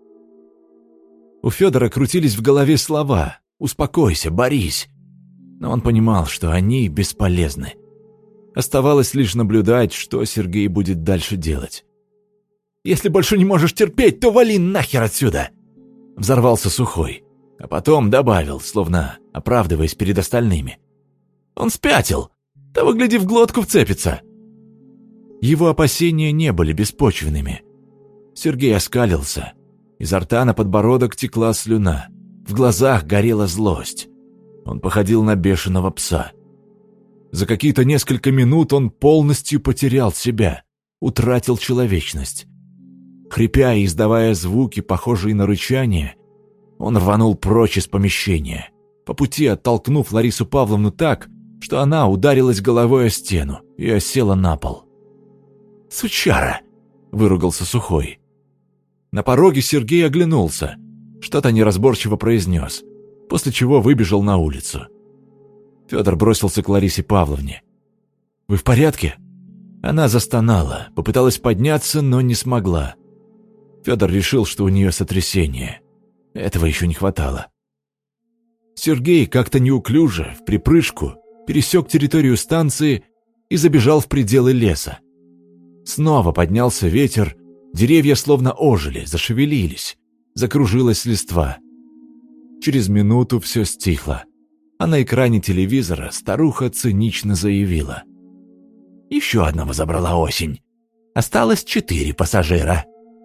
Speaker 1: У Федора крутились в голове слова «Успокойся, борись!» Но он понимал, что они бесполезны. Оставалось лишь наблюдать, что Сергей будет дальше делать. «Если больше не можешь терпеть, то вали нахер отсюда!» Взорвался Сухой, а потом добавил, словно оправдываясь перед остальными. «Он спятил! Того, гляди, в глотку вцепится!» Его опасения не были беспочвенными. Сергей оскалился. Изо рта на подбородок текла слюна. В глазах горела злость. Он походил на бешеного пса. За какие-то несколько минут он полностью потерял себя, утратил человечность. Хрипя и издавая звуки, похожие на рычание, он рванул прочь из помещения, по пути оттолкнув Ларису Павловну так, что она ударилась головой о стену и осела на пол. «Сучара!» — выругался Сухой. На пороге Сергей оглянулся, что-то неразборчиво произнес, после чего выбежал на улицу. Федор бросился к Ларисе Павловне. «Вы в порядке?» Она застонала, попыталась подняться, но не смогла. Федор решил, что у нее сотрясение. Этого еще не хватало. Сергей как-то неуклюже, в припрыжку, пересек территорию станции и забежал в пределы леса. Снова поднялся ветер, деревья словно ожили, зашевелились, закружилась листва. Через минуту все стихло, а на экране телевизора старуха цинично заявила: «Еще одного забрала осень. Осталось четыре пассажира».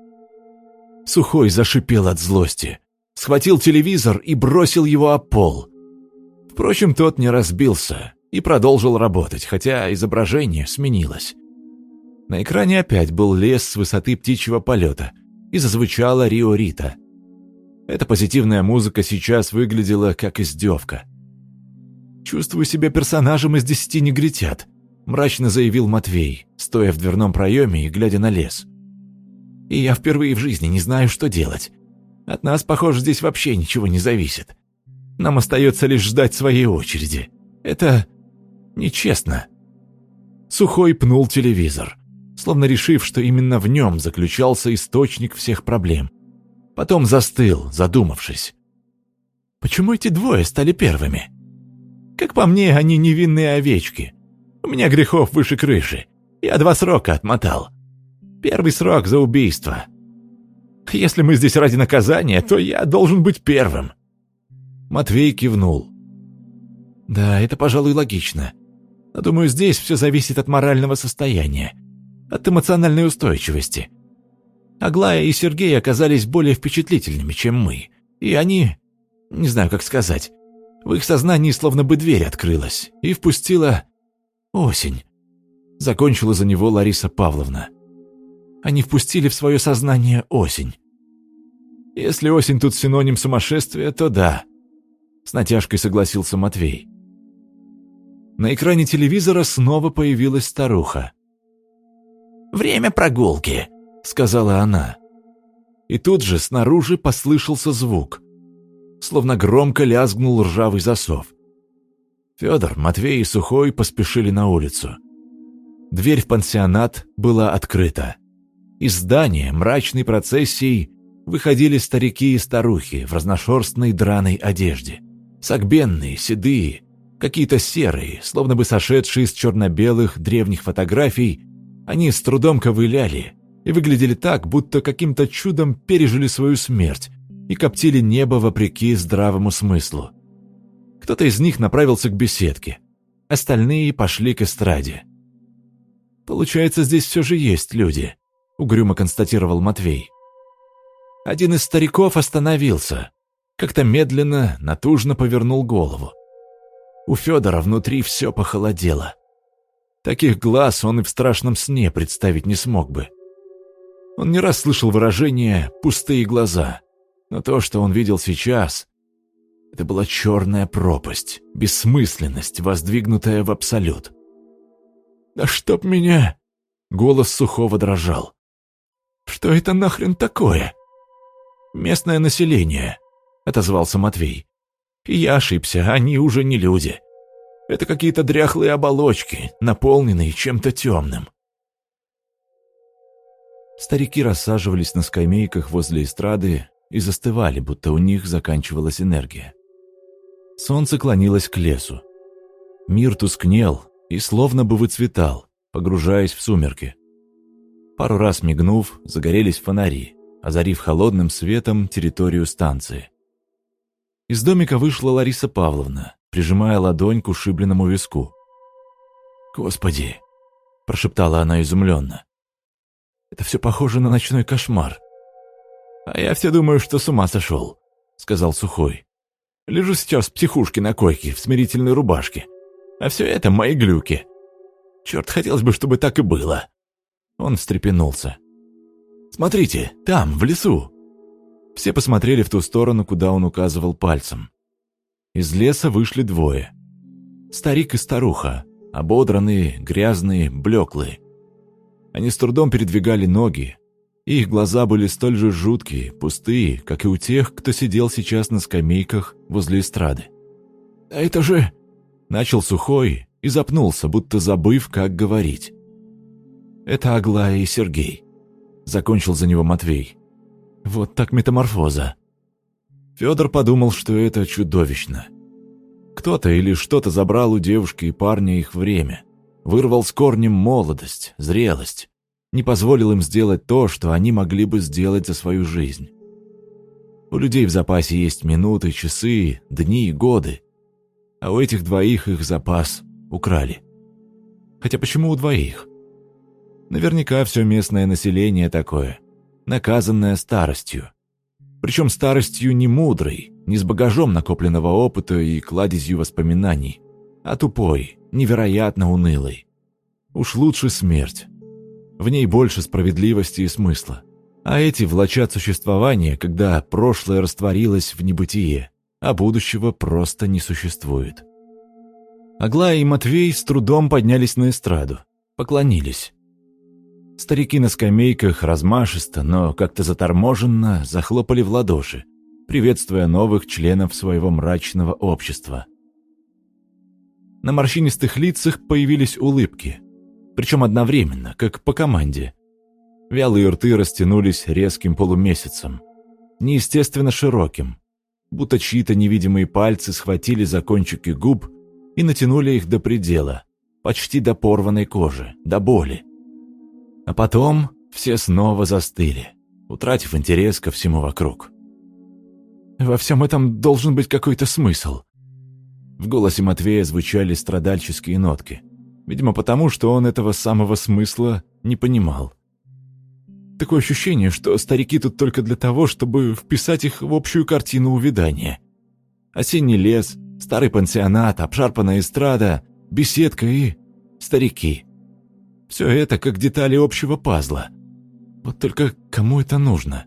Speaker 1: Сухой зашипел от злости, схватил телевизор и бросил его об пол. Впрочем, тот не разбился и продолжил работать, хотя изображение сменилось. На экране опять был лес с высоты птичьего полета, и зазвучала Рио Рита. Эта позитивная музыка сейчас выглядела как издевка. «Чувствую себя персонажем из десяти негритят», — мрачно заявил Матвей, стоя в дверном проеме и глядя на лес. «И я впервые в жизни не знаю, что делать. От нас, похоже, здесь вообще ничего не зависит. Нам остается лишь ждать своей очереди. Это нечестно». Сухой пнул телевизор, словно решив, что именно в нем заключался источник всех проблем. Потом застыл, задумавшись. «Почему эти двое стали первыми? Как по мне, они невинные овечки. У меня грехов выше крыши. Я два срока отмотал. Первый срок за убийство. Если мы здесь ради наказания, то я должен быть первым». Матвей кивнул. «Да, это, пожалуй, логично. Но, думаю, здесь все зависит от морального состояния, от эмоциональной устойчивости. Аглая и Сергей оказались более впечатлительными, чем мы, и они, не знаю, как сказать, в их сознании словно бы дверь открылась и впустила осень. Закончила за него Лариса Павловна. Они впустили в свое сознание осень. Если осень тут синоним сумасшествия, то да. С натяжкой согласился Матвей. На экране телевизора снова появилась старуха. «Время прогулки», — сказала она. И тут же снаружи послышался звук. Словно громко лязгнул ржавый засов. Федор, Матвей и Сухой поспешили на улицу. Дверь в пансионат была открыта. Из здания мрачной процессией выходили старики и старухи в разношерстной драной одежде. Согбенные, седые, какие-то серые, словно бы сошедшие с черно-белых древних фотографий, они с трудом ковыляли и выглядели так, будто каким-то чудом пережили свою смерть и коптили небо вопреки здравому смыслу. Кто-то из них направился к беседке, остальные пошли к эстраде. «Получается, здесь все же есть люди», — угрюмо констатировал Матвей. Один из стариков остановился, как-то медленно, натужно повернул голову. У Федора внутри все похолодело. Таких глаз он и в страшном сне представить не смог бы. Он не раз слышал выражение «пустые глаза», но то, что он видел сейчас, это была черная пропасть, бессмысленность, воздвигнутая в абсолют. «Да чтоб меня!» — голос Сухого дрожал. «Что это нахрен такое?» «Местное население», — отозвался Матвей. «И я ошибся, они уже не люди. Это какие-то дряхлые оболочки, наполненные чем-то темным». Старики рассаживались на скамейках возле эстрады и застывали, будто у них заканчивалась энергия. Солнце клонилось к лесу. Мир тускнел и словно бы выцветал, погружаясь в сумерки. Пару раз мигнув, загорелись фонари, озарив холодным светом территорию станции. Из домика вышла Лариса Павловна, прижимая ладонь к ушибленному виску. «Господи!» – прошептала она изумленно. «Это все похоже на ночной кошмар». «А я все думаю, что с ума сошел», — сказал Сухой. «Лежу сейчас в психушке на койке, в смирительной рубашке. А все это мои глюки. Черт, хотелось бы, чтобы так и было». Он встрепенулся. «Смотрите, там, в лесу». Все посмотрели в ту сторону, куда он указывал пальцем. Из леса вышли двое. Старик и старуха, ободранные, грязные, блеклые. Они с трудом передвигали ноги, и их глаза были столь же жуткие, пустые, как и у тех, кто сидел сейчас на скамейках возле эстрады. «А это же...» — начал Сухой и запнулся, будто забыв, как говорить. «Это Аглая и Сергей», — закончил за него Матвей. «Вот так метаморфоза». Федор подумал, что это чудовищно. Кто-то или что-то забрал у девушки и парня их время, вырвал с корнем молодость, зрелость, не позволил им сделать то, что они могли бы сделать за свою жизнь. У людей в запасе есть минуты, часы, дни и годы, а у этих двоих их запас украли. Хотя почему у двоих? Наверняка все местное население такое, наказанное старостью. Причем старостью не мудрой, не с багажом накопленного опыта и кладезью воспоминаний, а тупой, невероятно унылой. Уж лучше смерть. В ней больше справедливости и смысла. А эти влачат существование, когда прошлое растворилось в небытие, а будущего просто не существует. Аглая и Матвей с трудом поднялись на эстраду, поклонились. Старики на скамейках размашисто, но как-то заторможенно захлопали в ладоши, приветствуя новых членов своего мрачного общества. На морщинистых лицах появились улыбки, причем одновременно, как по команде. Вялые рты растянулись резким полумесяцем, неестественно широким, будто чьи-то невидимые пальцы схватили за кончики губ и натянули их до предела, почти до порванной кожи, до боли. А потом все снова застыли, утратив интерес ко всему вокруг. «Во всем этом должен быть какой-то смысл». В голосе Матвея звучали страдальческие нотки, видимо потому, что он этого самого смысла не понимал. Такое ощущение, что старики тут только для того, чтобы вписать их в общую картину увядания. Осенний лес, старый пансионат, обшарпанная эстрада, беседка и старики. Все это как детали общего пазла. Вот только кому это нужно?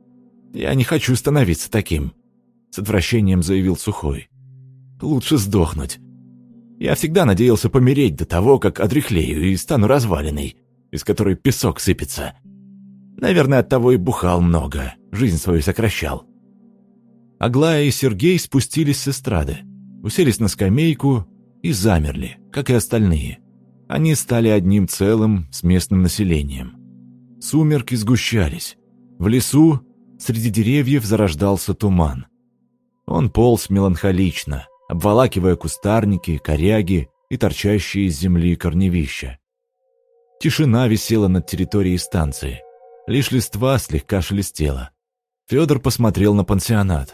Speaker 1: «Я не хочу становиться таким», — с отвращением заявил Сухой. «Лучше сдохнуть. Я всегда надеялся помереть до того, как одряхлею и стану развалиной, из которой песок сыпется. Наверное, оттого и бухал много, жизнь свою сокращал». Аглая и Сергей спустились с эстрады, уселись на скамейку и замерли, как и остальные. Они стали одним целым с местным населением. Сумерки сгущались. В лесу среди деревьев зарождался туман. Он полз меланхолично, обволакивая кустарники, коряги и торчащие из земли корневища. Тишина висела над территорией станции. Лишь листва слегка шелестела. Федор посмотрел на пансионат.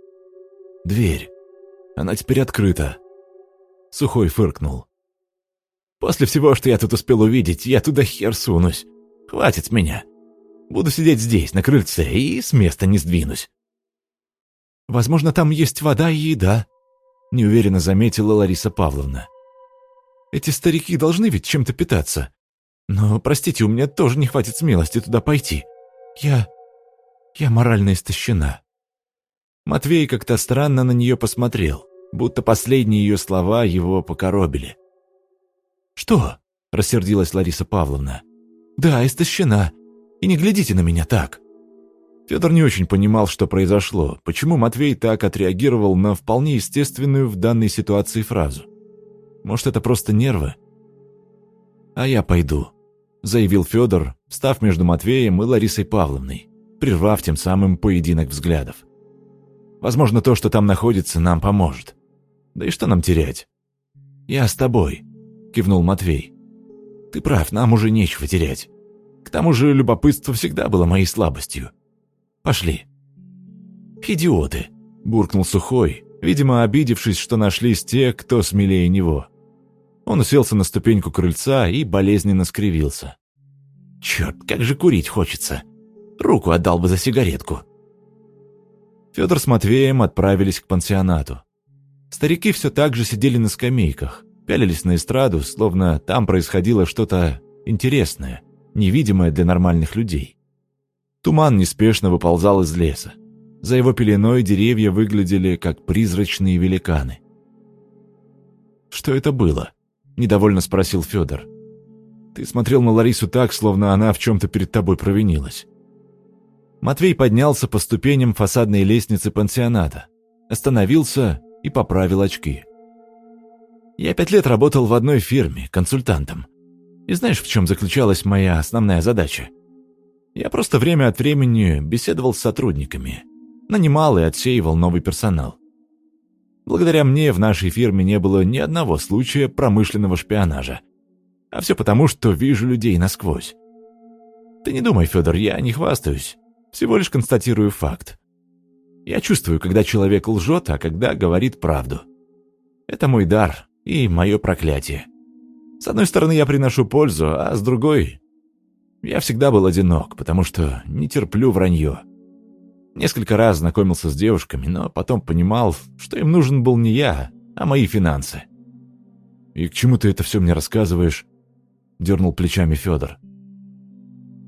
Speaker 1: «Дверь. Она теперь открыта». Сухой фыркнул. «После всего, что я тут успел увидеть, я туда хер сунусь. Хватит с меня. Буду сидеть здесь, на крыльце, и с места не сдвинусь». «Возможно, там есть вода и еда», — неуверенно заметила Лариса Павловна. «Эти старики должны ведь чем-то питаться. Но, простите, у меня тоже не хватит смелости туда пойти. Я... я морально истощена». Матвей как-то странно на нее посмотрел, будто последние ее слова его покоробили. «Что?» — рассердилась Лариса Павловна. «Да, истощена. И не глядите на меня так». Федор не очень понимал, что произошло, почему Матвей так отреагировал на вполне естественную в данной ситуации фразу. Может, это просто нервы? «А я пойду», — заявил Федор, встав между Матвеем и Ларисой Павловной, прервав тем самым поединок взглядов. «Возможно, то, что там находится, нам поможет. Да и что нам терять?» «Я с тобой», — кивнул Матвей. «Ты прав, нам уже нечего терять. К тому же любопытство всегда было моей слабостью. Пошли». «Идиоты», — буркнул Сухой, видимо, обидевшись, что нашлись те, кто смелее него. Он уселся на ступеньку крыльца и болезненно скривился. «Черт, как же курить хочется! Руку отдал бы за сигаретку». Федор с Матвеем отправились к пансионату. Старики все так же сидели на скамейках, пялились на эстраду, словно там происходило что-то интересное, невидимое для нормальных людей. Туман неспешно выползал из леса. За его пеленой деревья выглядели как призрачные великаны. «Что это было?» — недовольно спросил Федор. «Ты смотрел на Ларису так, словно она в чем-то перед тобой провинилась». Матвей поднялся по ступеням фасадной лестницы пансионата, остановился и поправил очки. «Я пять лет работал в одной фирме, консультантом. И знаешь, в чем заключалась моя основная задача? Я просто время от времени беседовал с сотрудниками, нанимал и отсеивал новый персонал. Благодаря мне в нашей фирме не было ни одного случая промышленного шпионажа. А все потому, что вижу людей насквозь. Ты не думай, Федор, я не хвастаюсь, всего лишь констатирую факт. Я чувствую, когда человек лжет, а когда говорит правду. Это мой дар и мое проклятие. С одной стороны, я приношу пользу, а с другой... Я всегда был одинок, потому что не терплю вранье. Несколько раз знакомился с девушками, но потом понимал, что им нужен был не я, а мои финансы. «И к чему ты это все мне рассказываешь?» — дернул плечами Федор.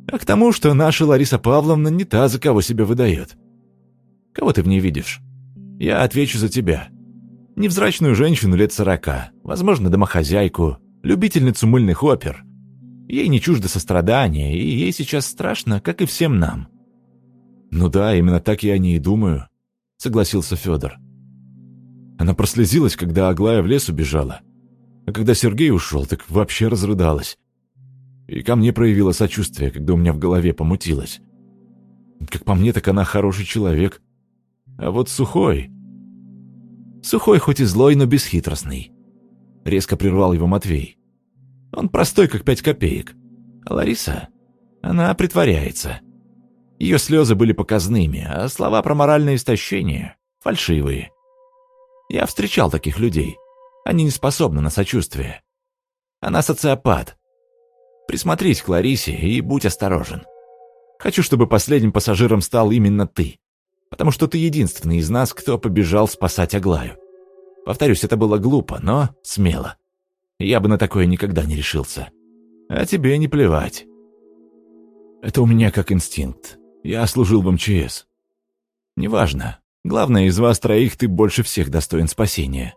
Speaker 1: а к тому, что наша Лариса Павловна не та, за кого себя выдает. Кого ты в ней видишь? Я отвечу за тебя. Невзрачную женщину лет сорока, возможно, домохозяйку, любительницу мыльных опер. Ей не чуждо сострадание, и ей сейчас страшно, как и всем нам». «Ну да, именно так я о ней и думаю», — согласился Федор. Она прослезилась, когда Аглая в лес убежала. А когда Сергей ушел, так вообще разрыдалась. И ко мне проявила сочувствие, когда у меня в голове помутилось. Как по мне, так она хороший человек. А вот Сухой... Сухой хоть и злой, но бесхитростный. Резко прервал его Матвей. Он простой, как пять копеек. А Лариса, она притворяется. Ее слезы были показными, а слова про моральное истощение — фальшивые. Я встречал таких людей. Они не способны на сочувствие. Она социопат. Присмотрись к Ларисе и будь осторожен. Хочу, чтобы последним пассажиром стал именно ты, потому что ты единственный из нас, кто побежал спасать Аглаю. Повторюсь, это было глупо, но смело. Я бы на такое никогда не решился. А тебе не плевать. Это у меня как инстинкт. Я служил в эм че эс. Неважно. Главное, из вас троих ты больше всех достоин спасения.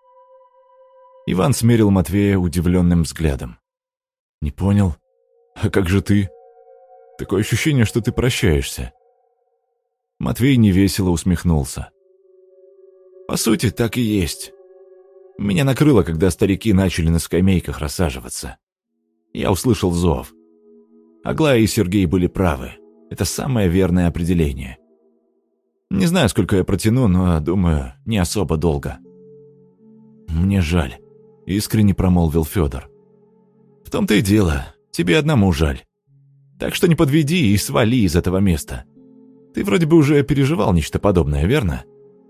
Speaker 1: Иван смерил Матвея удивленным взглядом. «Не понял. А как же ты? Такое ощущение, что ты прощаешься». Матвей невесело усмехнулся. «По сути, так и есть. Меня накрыло, когда старики начали на скамейках рассаживаться. Я услышал зов. Аглая и Сергей были правы. Это самое верное определение. Не знаю, сколько я протяну, но, думаю, не особо долго». «Мне жаль», — искренне промолвил Федор. «В том-то и дело, тебе одному жаль. Так что не подведи и свали из этого места. Ты вроде бы уже переживал нечто подобное, верно?»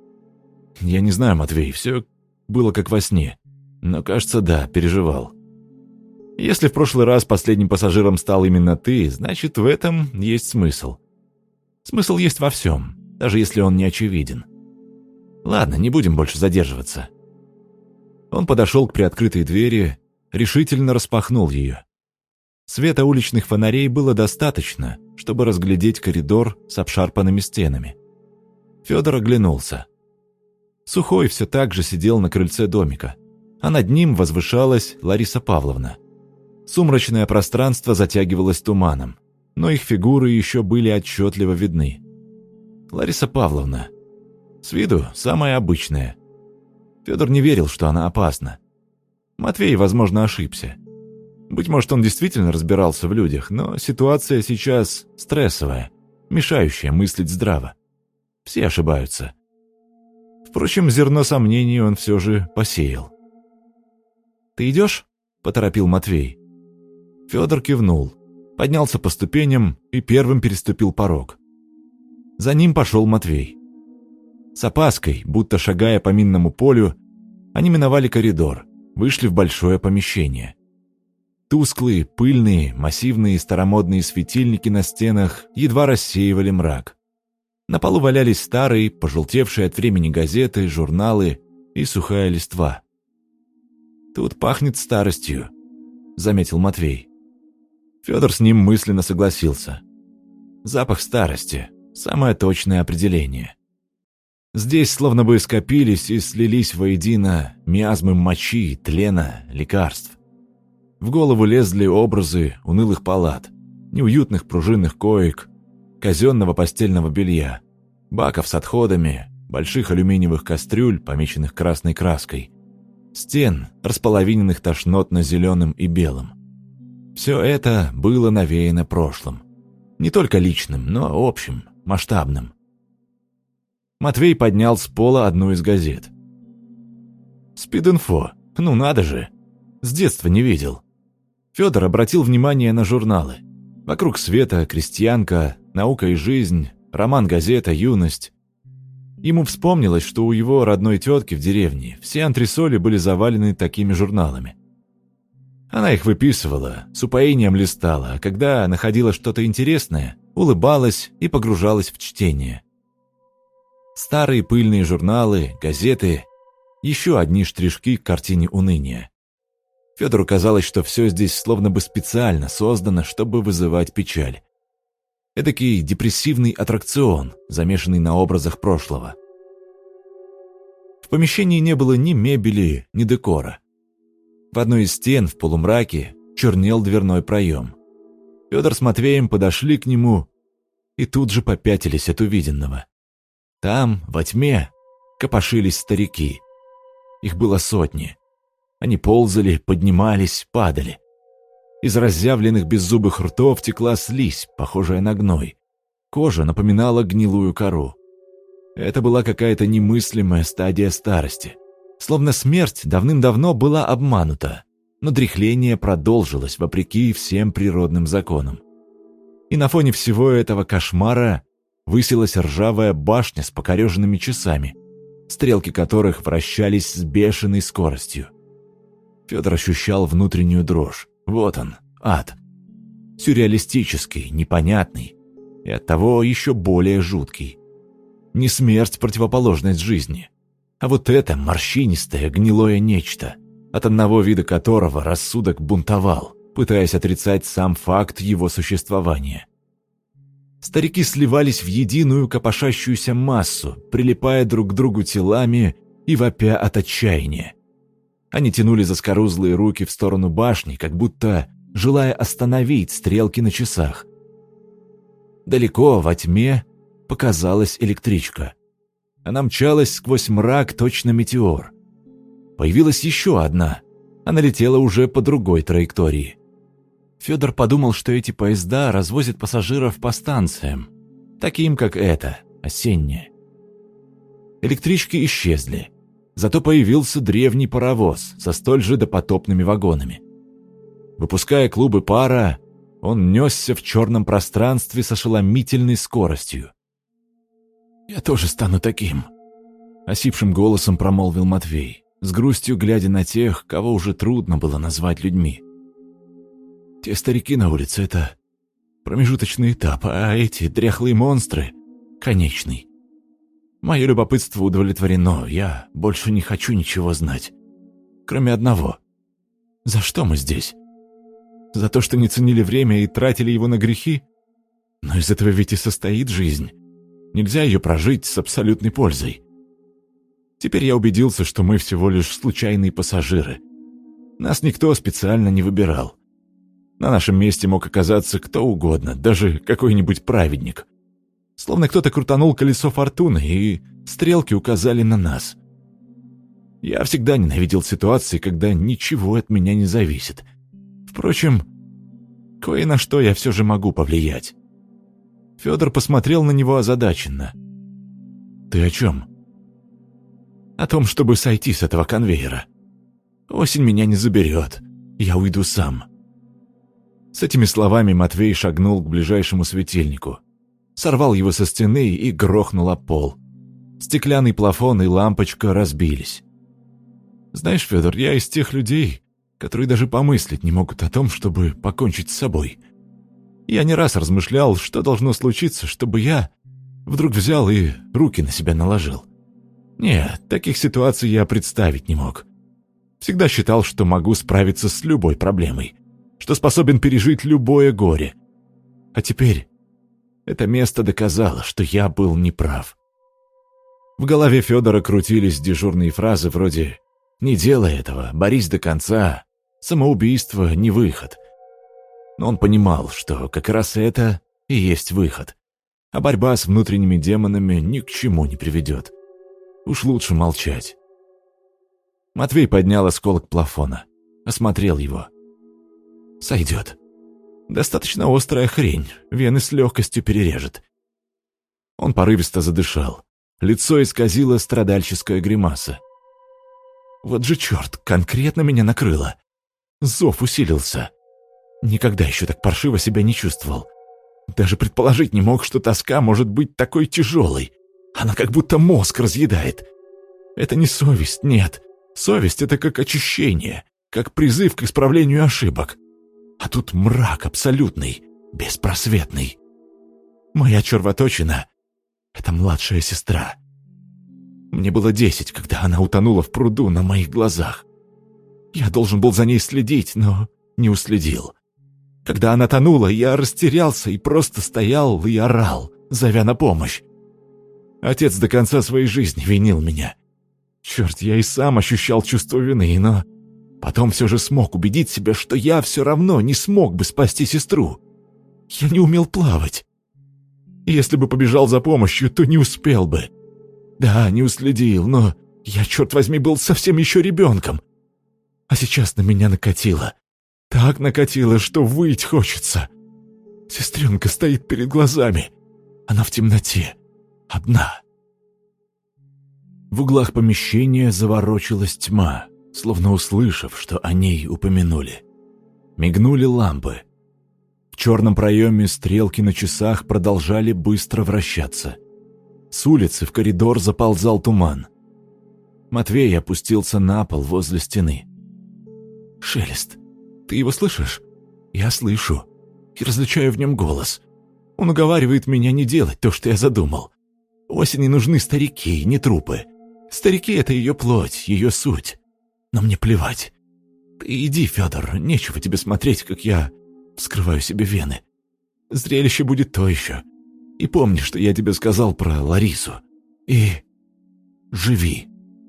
Speaker 1: «Я не знаю, Матвей, все было как во сне. Но, кажется, да, переживал. Если в прошлый раз последним пассажиром стал именно ты, значит, в этом есть смысл. Смысл есть во всем, даже если он не очевиден. Ладно, не будем больше задерживаться». Он подошел к приоткрытой двери, решительно распахнул ее. Света уличных фонарей было достаточно, чтобы разглядеть коридор с обшарпанными стенами. Федор оглянулся. Сухой все так же сидел на крыльце домика, а над ним возвышалась Лариса Павловна. Сумрачное пространство затягивалось туманом, но их фигуры еще были отчетливо видны. Лариса Павловна. С виду самая обычная. Федор не верил, что она опасна. Матвей, возможно, ошибся. Быть может, он действительно разбирался в людях, но ситуация сейчас стрессовая, мешающая мыслить здраво. Все ошибаются. Впрочем, зерно сомнений он все же посеял. «Ты идешь?» — поторопил Матвей. Федор кивнул, поднялся по ступеням и первым переступил порог. За ним пошел Матвей. С опаской, будто шагая по минному полю, они миновали коридор, вышли в большое помещение. Тусклые, пыльные, массивные старомодные светильники на стенах едва рассеивали мрак. На полу валялись старые, пожелтевшие от времени газеты, журналы и сухая листва. «Тут пахнет старостью», — заметил Матвей. Федор с ним мысленно согласился. Запах старости — самое точное определение. Здесь словно бы скопились и слились воедино миазмы мочи, тлена, лекарств. В голову лезли образы унылых палат, неуютных пружинных коек, казенного постельного белья, баков с отходами, больших алюминиевых кастрюль, помеченных красной краской, стен, располовиненных тошнотно-зеленым и белым. Все это было навеяно прошлым. Не только личным, но общим, масштабным. Матвей поднял с пола одну из газет. «Спид-инфо. Ну надо же. С детства не видел». Федор обратил внимание на журналы. «Вокруг света», «Крестьянка», «Наука и жизнь», «Роман-газета», «Юность». Ему вспомнилось, что у его родной тетки в деревне все антресоли были завалены такими журналами. Она их выписывала, с упоением листала, а когда находила что-то интересное, улыбалась и погружалась в чтение. Старые пыльные журналы, газеты — еще одни штришки к картине уныния. Федору казалось, что все здесь словно бы специально создано, чтобы вызывать печаль. Эдакий депрессивный аттракцион, замешанный на образах прошлого. В помещении не было ни мебели, ни декора. В одной из стен в полумраке чернел дверной проем. Федор с Матвеем подошли к нему и тут же попятились от увиденного. Там, во тьме, копошились старики. Их было сотни. Они ползали, поднимались, падали. Из разъявленных беззубых ртов текла слизь, похожая на гной. Кожа напоминала гнилую кору. Это была какая-то немыслимая стадия старости. Словно смерть давным-давно была обманута, но дряхление продолжилось вопреки всем природным законам. И на фоне всего этого кошмара высилась ржавая башня с покореженными часами, стрелки которых вращались с бешеной скоростью. Федор ощущал внутреннюю дрожь. Вот он, ад. Сюрреалистический, непонятный и оттого еще более жуткий. Не смерть — противоположность жизни, а вот это морщинистое, гнилое нечто, от одного вида которого рассудок бунтовал, пытаясь отрицать сам факт его существования. Старики сливались в единую копошащуюся массу, прилипая друг к другу телами и вопя от отчаяния. Они тянули заскорузлые руки в сторону башни, как будто желая остановить стрелки на часах. Далеко, во тьме, показалась электричка. Она мчалась сквозь мрак, точно метеор. Появилась еще одна. Она летела уже по другой траектории. Федор подумал, что эти поезда развозят пассажиров по станциям, таким как эта, осенняя. Электрички исчезли. Зато появился древний паровоз со столь же допотопными вагонами. Выпуская клубы пара, он несся в черном пространстве с ошеломительной скоростью. «Я тоже стану таким», — осипшим голосом промолвил Матвей, с грустью глядя на тех, кого уже трудно было назвать людьми. «Те старики на улице — это промежуточный этап, а эти дряхлые монстры — конечный. Мое любопытство удовлетворено, я больше не хочу ничего знать. Кроме одного. За что мы здесь? За то, что не ценили время и тратили его на грехи? Но из этого ведь и состоит жизнь. Нельзя ее прожить с абсолютной пользой. Теперь я убедился, что мы всего лишь случайные пассажиры. Нас никто специально не выбирал. На нашем месте мог оказаться кто угодно, даже какой-нибудь праведник. Словно кто-то крутанул колесо фортуны, и стрелки указали на нас. Я всегда ненавидел ситуации, когда ничего от меня не зависит. Впрочем, кое на что я все же могу повлиять». Федор посмотрел на него озадаченно. «Ты о чем?» «О том, чтобы сойти с этого конвейера. Осень меня не заберет, я уйду сам». С этими словами Матвей шагнул к ближайшему светильнику, сорвал его со стены и грохнул об пол. Стеклянный плафон и лампочка разбились. «Знаешь, Федор, я из тех людей, которые даже помыслить не могут о том, чтобы покончить с собой. Я не раз размышлял, что должно случиться, чтобы я вдруг взял и руки на себя наложил. Нет, таких ситуаций я представить не мог. Всегда считал, что могу справиться с любой проблемой, что способен пережить любое горе. А теперь это место доказало, что я был неправ». В голове Федора крутились дежурные фразы вроде «Не делай этого, борись до конца», «Самоубийство не выход». Но он понимал, что как раз это и есть выход, а борьба с внутренними демонами ни к чему не приведет. Уж лучше молчать. Матвей поднял осколок плафона, осмотрел его. «Сойдет. Достаточно острая хрень, вены с легкостью перережет». Он порывисто задышал. Лицо исказило страдальческая гримаса. «Вот же черт, конкретно меня накрыло. Зов усилился. Никогда еще так паршиво себя не чувствовал. Даже предположить не мог, что тоска может быть такой тяжелой. Она как будто мозг разъедает. Это не совесть, нет. Совесть — это как очищение, как призыв к исправлению ошибок. А тут мрак абсолютный, беспросветный. Моя червоточина — это младшая сестра. Мне было десять, когда она утонула в пруду на моих глазах. Я должен был за ней следить, но не уследил. Когда она тонула, я растерялся и просто стоял и орал, зовя на помощь. Отец до конца своей жизни винил меня. Черт, я и сам ощущал чувство вины, но потом все же смог убедить себя, что я все равно не смог бы спасти сестру. Я не умел плавать. Если бы побежал за помощью, то не успел бы. Да, не уследил, но я, черт возьми, был совсем еще ребенком. А сейчас на меня накатило. Так накатило, что выть хочется. Сестренка стоит перед глазами. Она в темноте. Одна. В углах помещения заворочилась тьма, словно услышав, что о ней упомянули. Мигнули лампы. В черном проеме стрелки на часах продолжали быстро вращаться. С улицы в коридор заползал туман. Матвей опустился на пол возле стены. «Шелест, ты его слышишь?» «Я слышу. И различаю в нем голос. Он уговаривает меня не делать то, что я задумал. Осени нужны старики, не трупы. Старики — это ее плоть, ее суть. Но мне плевать. Ты иди, Федор, нечего тебе смотреть, как я вскрываю себе вены. Зрелище будет то еще. И помни, что я тебе сказал про Ларису. И живи».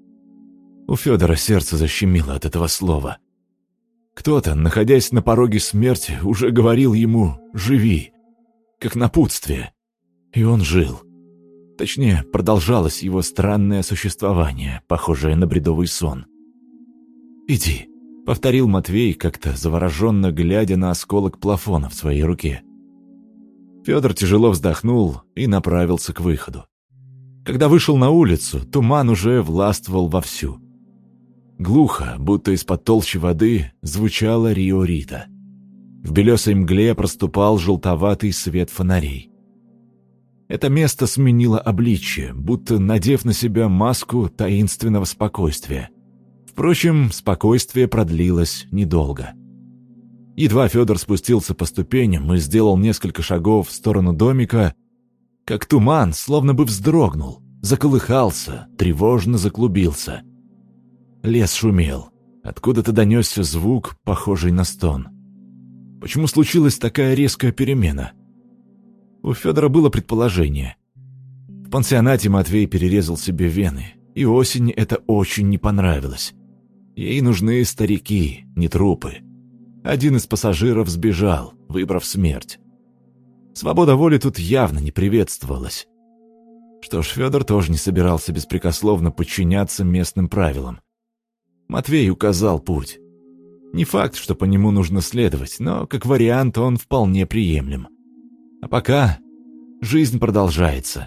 Speaker 1: У Федора сердце защемило от этого слова. Кто-то, находясь на пороге смерти, уже говорил ему «живи», как напутствие. И он жил. Точнее, продолжалось его странное существование, похожее на бредовый сон. «Иди», — повторил Матвей, как-то завороженно глядя на осколок плафона в своей руке. Федор тяжело вздохнул и направился к выходу. Когда вышел на улицу, туман уже властвовал вовсю. Глухо, будто из-под толщи воды, звучала Рио-Рита. В белесой мгле проступал желтоватый свет фонарей. Это место сменило обличье, будто надев на себя маску таинственного спокойствия. Впрочем, спокойствие продлилось недолго. Едва Федор спустился по ступеням и сделал несколько шагов в сторону домика, как туман словно бы вздрогнул, заколыхался, тревожно заклубился. Лес шумел. Откуда-то донесся звук, похожий на стон. Почему случилась такая резкая перемена? У Федора было предположение. В пансионате Матвей перерезал себе вены, и осени это очень не понравилось. Ей нужны старики, не трупы. Один из пассажиров сбежал, выбрав смерть. Свобода воли тут явно не приветствовалась. Что ж, Федор тоже не собирался беспрекословно подчиняться местным правилам. Матвей указал путь. Не факт, что по нему нужно следовать, но как вариант он вполне приемлем. А пока жизнь продолжается.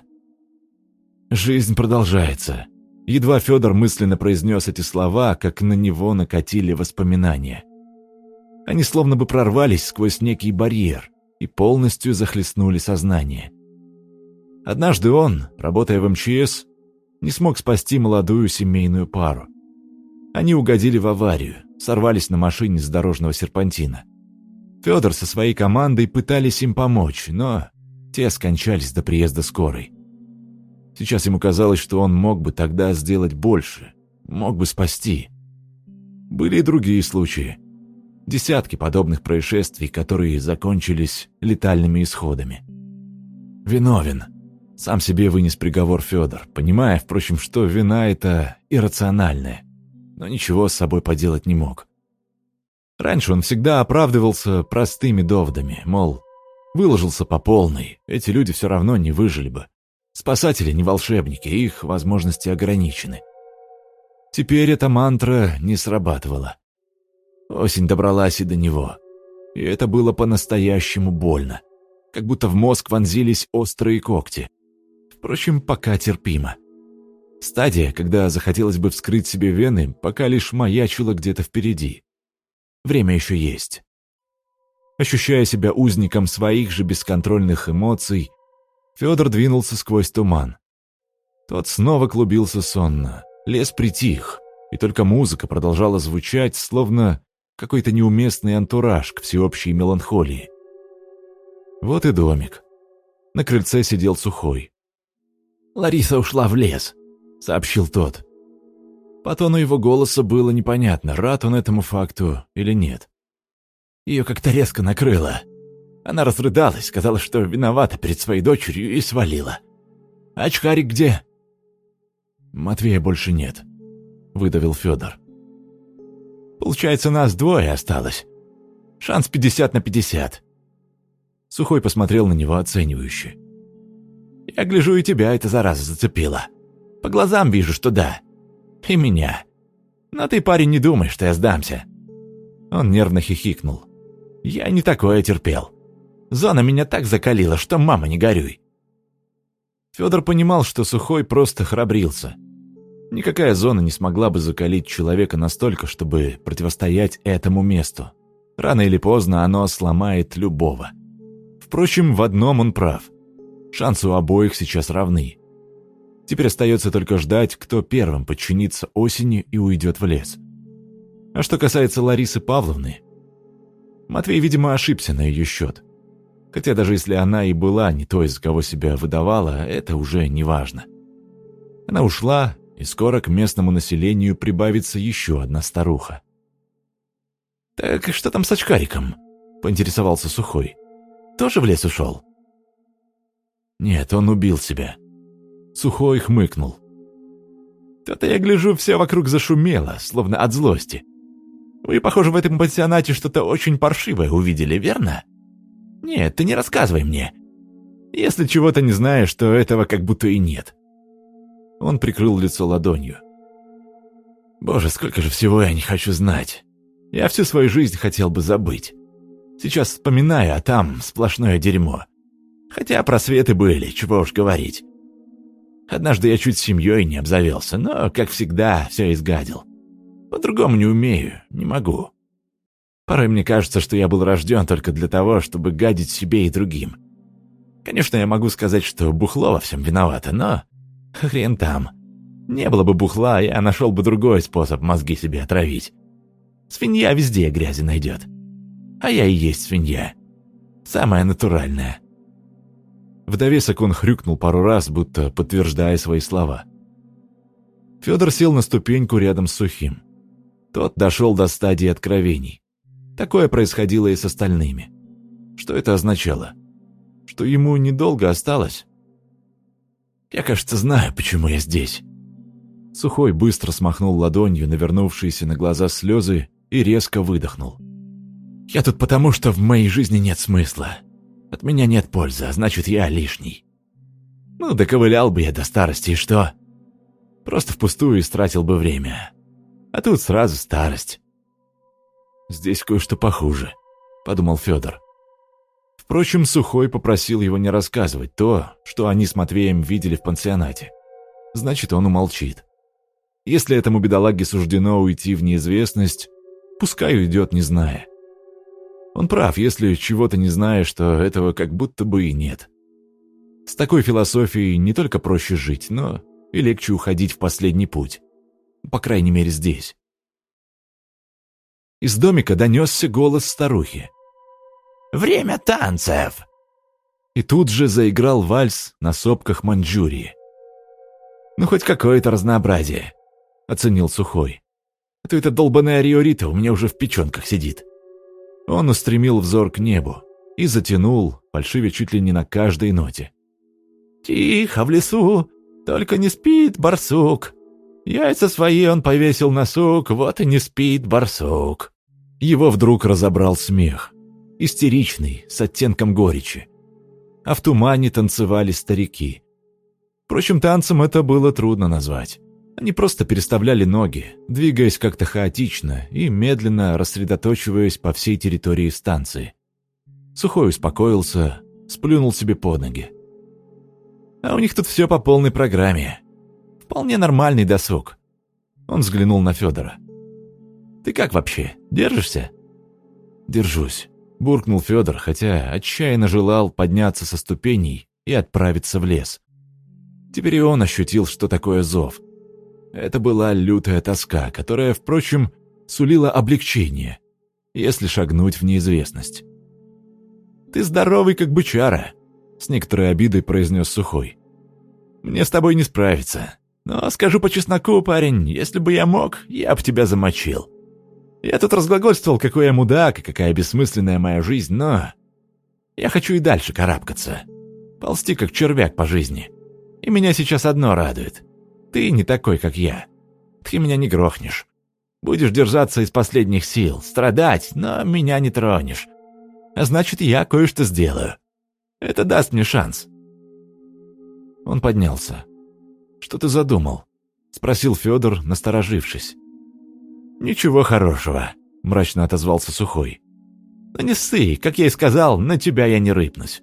Speaker 1: Жизнь продолжается. Едва Федор мысленно произнес эти слова, как на него накатили воспоминания. Они словно бы прорвались сквозь некий барьер и полностью захлестнули сознание. Однажды он, работая в эм че эс, не смог спасти молодую семейную пару. Они угодили в аварию, сорвались на машине с дорожного серпантина. Федор со своей командой пытались им помочь, но те скончались до приезда скорой. Сейчас ему казалось, что он мог бы тогда сделать больше, мог бы спасти. Были и другие случаи. Десятки подобных происшествий, которые закончились летальными исходами. Виновен. Сам себе вынес приговор Федор, понимая, впрочем, что вина эта иррациональная, но ничего с собой поделать не мог. Раньше он всегда оправдывался простыми доводами, мол, выложился по полной, эти люди все равно не выжили бы. Спасатели не волшебники, их возможности ограничены. Теперь эта мантра не срабатывала. Осень добралась и до него, и это было по-настоящему больно, как будто в мозг вонзились острые когти. Впрочем, пока терпимо. Стадия, когда захотелось бы вскрыть себе вены, пока лишь маячила где-то впереди. Время еще есть. Ощущая себя узником своих же бесконтрольных эмоций, Федор двинулся сквозь туман. Тот снова клубился сонно, лес притих, и только музыка продолжала звучать, словно какой-то неуместный антураж к всеобщей меланхолии. Вот и домик. На крыльце сидел Сухой. «Лариса ушла в лес», — сообщил тот. По тону его голоса было непонятно, рад он этому факту или нет. Ее как-то резко накрыло. Она разрыдалась, сказала, что виновата перед своей дочерью, и свалила. «А очкарик где?» «Матвея больше нет», — выдавил Федор. «Получается, нас двое осталось. Шанс пятьдесят на пятьдесят». Сухой посмотрел на него оценивающе. «Я гляжу, и тебя эта зараза зацепила. По глазам вижу, что да. И меня. Но ты, парень, не думай, что я сдамся». Он нервно хихикнул. «Я не такое терпел. Зона меня так закалила, что мама не горюй». Федор понимал, что Сухой просто храбрился. Никакая зона не смогла бы закалить человека настолько, чтобы противостоять этому месту. Рано или поздно оно сломает любого. Впрочем, в одном он прав. Шансы у обоих сейчас равны. Теперь остается только ждать, кто первым подчинится осени и уйдет в лес. А что касается Ларисы Павловны, Матвей, видимо, ошибся на ее счет. Хотя даже если она и была не той, за кого себя выдавала, это уже не важно. Она ушла, и скоро к местному населению прибавится еще одна старуха. «Так что там с очкариком?» — поинтересовался Сухой. «Тоже в лес ушел?» «Нет, он убил себя». Сухой хмыкнул. «То-то я гляжу, все вокруг зашумело, словно от злости. Вы, похоже, в этом пансионате что-то очень паршивое увидели, верно? Нет, ты не рассказывай мне. Если чего-то не знаешь, то этого как будто и нет». Он прикрыл лицо ладонью. «Боже, сколько же всего я не хочу знать. Я всю свою жизнь хотел бы забыть. Сейчас вспоминаю, а там сплошное дерьмо. Хотя просветы были, чего уж говорить. Однажды я чуть семьей не обзавелся, но, как всегда, все изгадил. По-другому не умею, не могу. Порой мне кажется, что я был рожден только для того, чтобы гадить себе и другим. Конечно, я могу сказать, что бухло во всем виновато, но хрен там. Не было бы бухла, я нашел бы другой способ мозги себе отравить. Свинья везде грязи найдет. А я и есть свинья. Самая натуральная». В довесок он хрюкнул пару раз, будто подтверждая свои слова. Федор сел на ступеньку рядом с Сухим. Тот дошел до стадии откровений. Такое происходило и с остальными. Что это означало? Что ему недолго осталось? «Я, кажется, знаю, почему я здесь». Сухой быстро смахнул ладонью навернувшиеся на глаза слезы и резко выдохнул. «Я тут потому, что в моей жизни нет смысла. От меня нет пользы, а значит, я лишний. Ну, доковылял бы я до старости, и что? Просто впустую истратил бы время. А тут сразу старость». «Здесь кое-что похуже», — подумал Федор. Впрочем, Сухой попросил его не рассказывать то, что они с Матвеем видели в пансионате. Значит, он умолчит. Если этому бедолаге суждено уйти в неизвестность, пускай уйдет, не зная. Он прав, если чего-то не знаешь, то этого как будто бы и нет. С такой философией не только проще жить, но и легче уходить в последний путь. По крайней мере, здесь. Из домика донесся голос старухи. «Время танцев!» И тут же заиграл вальс на сопках Маньчжурии. «Ну, хоть какое-то разнообразие», — оценил Сухой. «А то эта долбаная риорита у меня уже в печенках сидит». Он устремил взор к небу и затянул, фальшивя чуть ли не на каждой ноте. «Тихо в лесу, только не спит барсук. Яйца свои он повесил на сук, вот и не спит барсук». Его вдруг разобрал смех, истеричный, с оттенком горечи. А в тумане танцевали старики. Впрочем, танцем это было трудно назвать. Они просто переставляли ноги, двигаясь как-то хаотично и медленно рассредоточиваясь по всей территории станции. Сухой успокоился, сплюнул себе под ноги. А у них тут все по полной программе. Вполне нормальный досуг. Он взглянул на Федора. «Ты как вообще, держишься?» «Держусь», — буркнул Федор, хотя отчаянно желал подняться со ступеней и отправиться в лес. Теперь и он ощутил, что такое зов. Это была лютая тоска, которая, впрочем, сулила облегчение, если шагнуть в неизвестность. «Ты здоровый, как бычара», — с некоторой обидой произнес Сухой. «Мне с тобой не справиться. Но скажу по чесноку, парень, если бы я мог, я бы тебя замочил. Я тут разглагольствовал, какой я мудак и какая бессмысленная моя жизнь, но... Я хочу и дальше карабкаться. Ползти, как червяк по жизни. И меня сейчас одно радует. Ты не такой, как я. Ты меня не грохнешь. Будешь держаться из последних сил, страдать, но меня не тронешь. А значит, я кое-что сделаю. Это даст мне шанс. Он поднялся. «Что ты задумал?» — спросил Федор, насторожившись. «Ничего хорошего», — мрачно отозвался Сухой. «Да не ссы, как я и сказал, на тебя я не рыпнусь».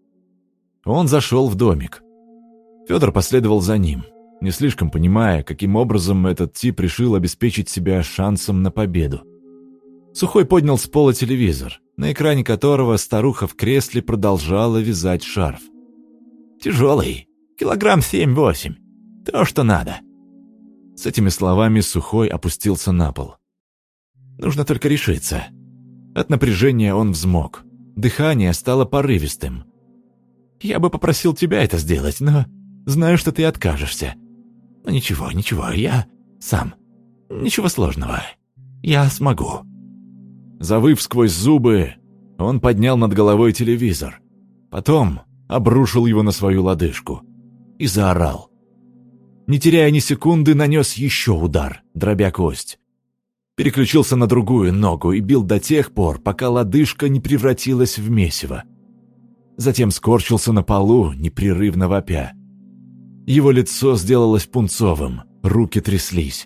Speaker 1: Он зашел в домик. Федор последовал за ним, не слишком понимая, каким образом этот тип решил обеспечить себя шансом на победу. Сухой поднял с пола телевизор, на экране которого старуха в кресле продолжала вязать шарф. «Тяжелый, килограмм семь-восемь, то, что надо». С этими словами Сухой опустился на пол. «Нужно только решиться». От напряжения он взмок. Дыхание стало порывистым. «Я бы попросил тебя это сделать, но знаю, что ты откажешься. Но ничего, ничего, я сам. Ничего сложного. Я смогу». Завыв сквозь зубы, он поднял над головой телевизор. Потом обрушил его на свою лодыжку и заорал. Не теряя ни секунды, нанес еще удар, дробя кость. Переключился на другую ногу и бил до тех пор, пока лодыжка не превратилась в месиво. Затем скорчился на полу, непрерывно вопя. Его лицо сделалось пунцовым, руки тряслись.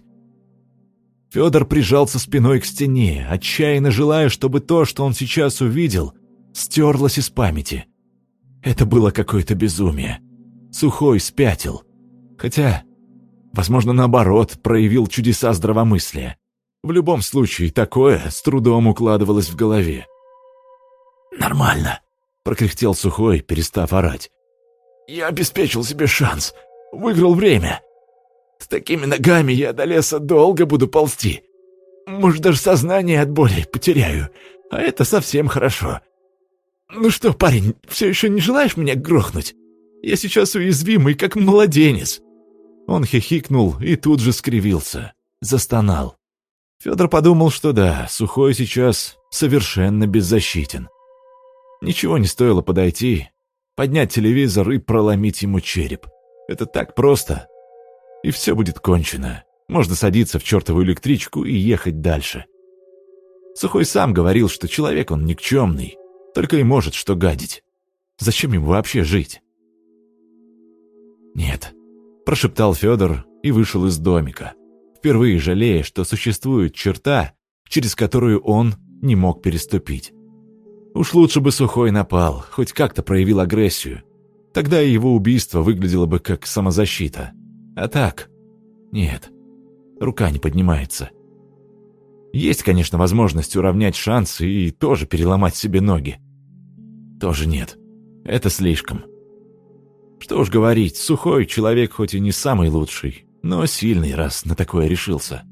Speaker 1: Федор прижался спиной к стене, отчаянно желая, чтобы то, что он сейчас увидел, стерлось из памяти. Это было какое-то безумие. Сухой спятил. Хотя, возможно, наоборот, проявил чудеса здравомыслия. В любом случае, такое с трудом укладывалось в голове. «Нормально», — прокряхтел Сухой, перестав орать. «Я обеспечил себе шанс. Выиграл время. С такими ногами я до леса долго буду ползти. Может, даже сознание от боли потеряю. А это совсем хорошо. Ну что, парень, все еще не желаешь меня грохнуть? Я сейчас уязвимый, как младенец». Он хихикнул и тут же скривился. Застонал. Федор подумал, что да, Сухой сейчас совершенно беззащитен. Ничего не стоило подойти, поднять телевизор и проломить ему череп. Это так просто. И все будет кончено. Можно садиться в чертову электричку и ехать дальше. Сухой сам говорил, что человек он никчемный, только и может что гадить. Зачем ему вообще жить? «Нет», — прошептал Федор и вышел из домика, впервые жалея, что существует черта, через которую он не мог переступить. Уж лучше бы Сухой напал, хоть как-то проявил агрессию. Тогда и его убийство выглядело бы как самозащита. А так, нет, рука не поднимается. Есть, конечно, возможность уравнять шансы и тоже переломать себе ноги. Тоже нет, это слишком. Что уж говорить, Сухой человек хоть и не самый лучший, но сильный, раз на такое решился.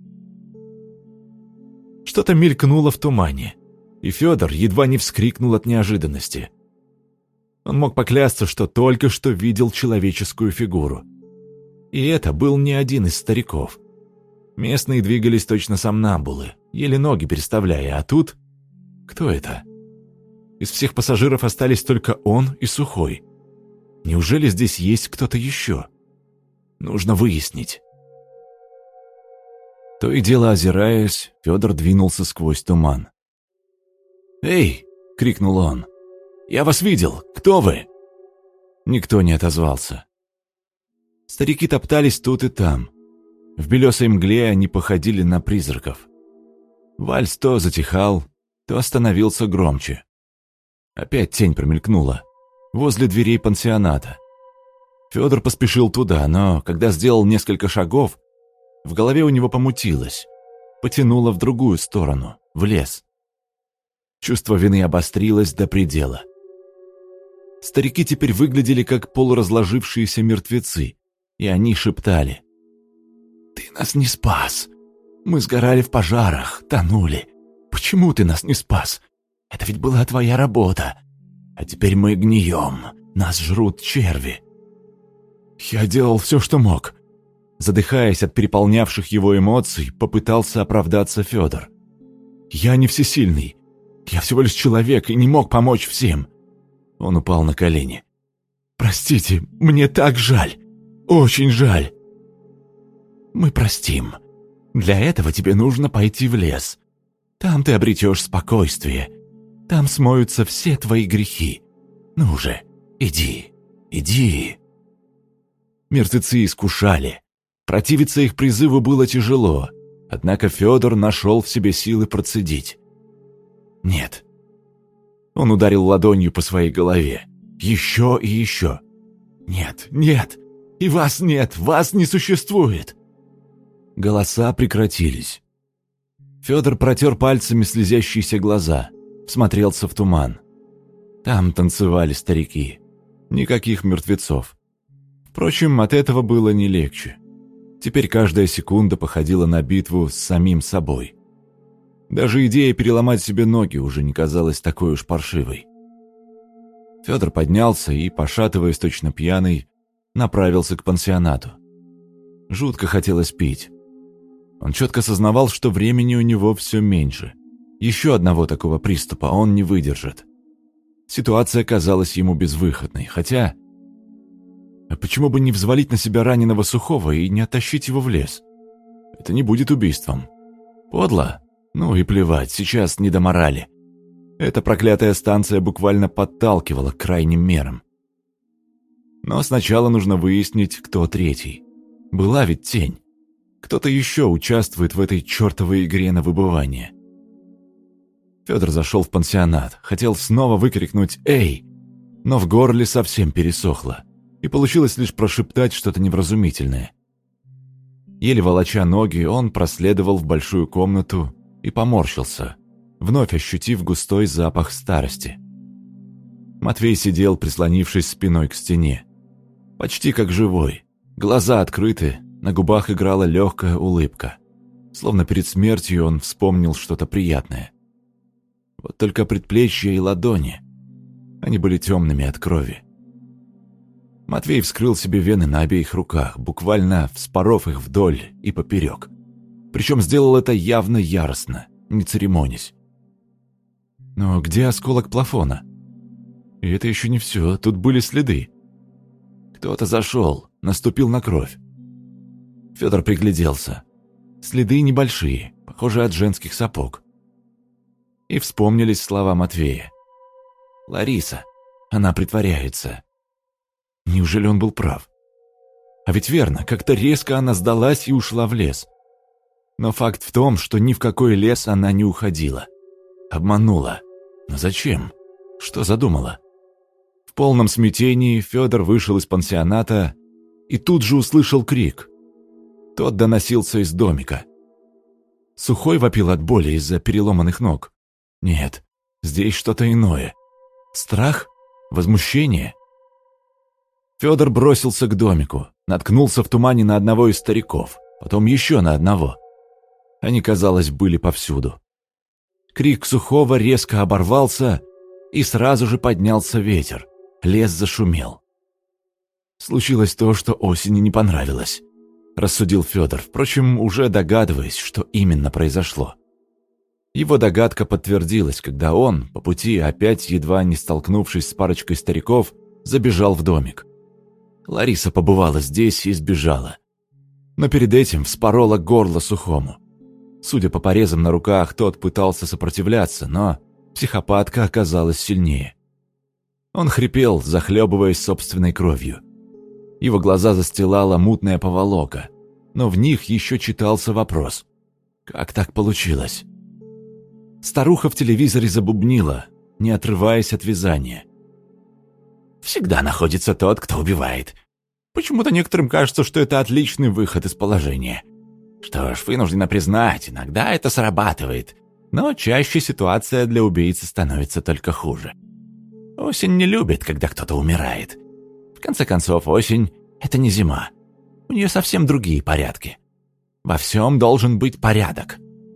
Speaker 1: Что-то мелькнуло в тумане, и Федор едва не вскрикнул от неожиданности. Он мог поклясться, что только что видел человеческую фигуру. И это был не один из стариков. Местные двигались точно сомнамбулы, еле ноги переставляя, а тут... Кто это? Из всех пассажиров остались только он и Сухой. Неужели здесь есть кто-то еще? Нужно выяснить. То и дело озираясь, Федор двинулся сквозь туман. «Эй!» — крикнул он. «Я вас видел! Кто вы?» Никто не отозвался. Старики топтались тут и там. В белесой мгле они походили на призраков. Вальс то затихал, то становился громче. Опять тень промелькнула. Возле дверей пансионата. Федор поспешил туда, но, когда сделал несколько шагов, в голове у него помутилось. Потянуло в другую сторону, в лес. Чувство вины обострилось до предела. Старики теперь выглядели как полуразложившиеся мертвецы, и они шептали. «Ты нас не спас. Мы сгорали в пожарах, тонули. Почему ты нас не спас? Это ведь была твоя работа. А теперь мы гнием, нас жрут черви. Я делал все, что мог. Задыхаясь от переполнявших его эмоций, попытался оправдаться Федор. «Я не всесильный. Я всего лишь человек и не мог помочь всем». Он упал на колени. «Простите, мне так жаль. Очень жаль». «Мы простим. Для этого тебе нужно пойти в лес. Там ты обретешь спокойствие. Там смоются все твои грехи. Ну же, иди, иди». Мертвецы искушали. Противиться их призыву было тяжело, однако Федор нашел в себе силы процедить. «Нет». Он ударил ладонью по своей голове. Еще и еще. «Нет, нет, и вас нет, вас не существует». Голоса прекратились. Федор протер пальцами слезящиеся глаза, всмотрелся в туман. Там танцевали старики. Никаких мертвецов. Впрочем, от этого было не легче. Теперь каждая секунда походила на битву с самим собой. Даже идея переломать себе ноги уже не казалась такой уж паршивой. Федор поднялся и, пошатываясь точно пьяный, направился к пансионату. Жутко хотелось пить. Он четко сознавал, что времени у него все меньше. Еще одного такого приступа он не выдержит. Ситуация казалась ему безвыходной, хотя... А почему бы не взвалить на себя раненого Сухого и не оттащить его в лес? Это не будет убийством. Подло? Ну и плевать, сейчас не до морали. Эта проклятая станция буквально подталкивала к крайним мерам. Но сначала нужно выяснить, кто третий. Была ведь тень. Кто-то еще участвует в этой чертовой игре на выбывание. Федор зашел в пансионат, хотел снова выкрикнуть «Эй!», но в горле совсем пересохло, и получилось лишь прошептать что-то невразумительное. Еле волоча ноги, он проследовал в большую комнату и поморщился, вновь ощутив густой запах старости. Матвей сидел, прислонившись спиной к стене. Почти как живой, глаза открыты, на губах играла легкая улыбка. Словно перед смертью он вспомнил что-то приятное. Вот только предплечья и ладони, они были темными от крови. Матвей вскрыл себе вены на обеих руках, буквально вспоров их вдоль и поперек. Причем сделал это явно яростно, не церемонясь. Но где осколок плафона? И это еще не все, тут были следы. Кто-то зашел, наступил на кровь. Федор пригляделся. Следы небольшие, похоже, от женских сапог. И вспомнились слова Матвея. «Лариса, она притворяется». Неужели он был прав? А ведь верно, как-то резко она сдалась и ушла в лес. Но факт в том, что ни в какой лес она не уходила. Обманула. Но зачем? Что задумала? В полном смятении Федор вышел из пансионата и тут же услышал крик. Тот доносился из домика. Сухой вопил от боли из-за переломанных ног. Нет, здесь что-то иное. Страх? Возмущение? Федор бросился к домику, наткнулся в тумане на одного из стариков, потом еще на одного. Они, казалось, были повсюду. Крик Сухого резко оборвался, и сразу же поднялся ветер. Лес зашумел. Случилось то, что осени не понравилось, рассудил Федор, впрочем, уже догадываясь, что именно произошло. Его догадка подтвердилась, когда он, по пути опять едва не столкнувшись с парочкой стариков, забежал в домик. Лариса побывала здесь и сбежала. Но перед этим вспорола горло Сухому. Судя по порезам на руках, тот пытался сопротивляться, но психопатка оказалась сильнее. Он хрипел, захлебываясь собственной кровью. Его глаза застилала мутная поволока, но в них еще читался вопрос. Как так получилось? Старуха в телевизоре забубнила, не отрываясь от вязания. «Всегда находится тот, кто убивает. Почему-то некоторым кажется, что это отличный выход из положения. Что ж, вынуждена признать, иногда это срабатывает, но чаще ситуация для убийцы становится только хуже. Осень не любит, когда кто-то умирает. В конце концов, осень — это не зима. У нее совсем другие порядки. Во всем должен быть порядок».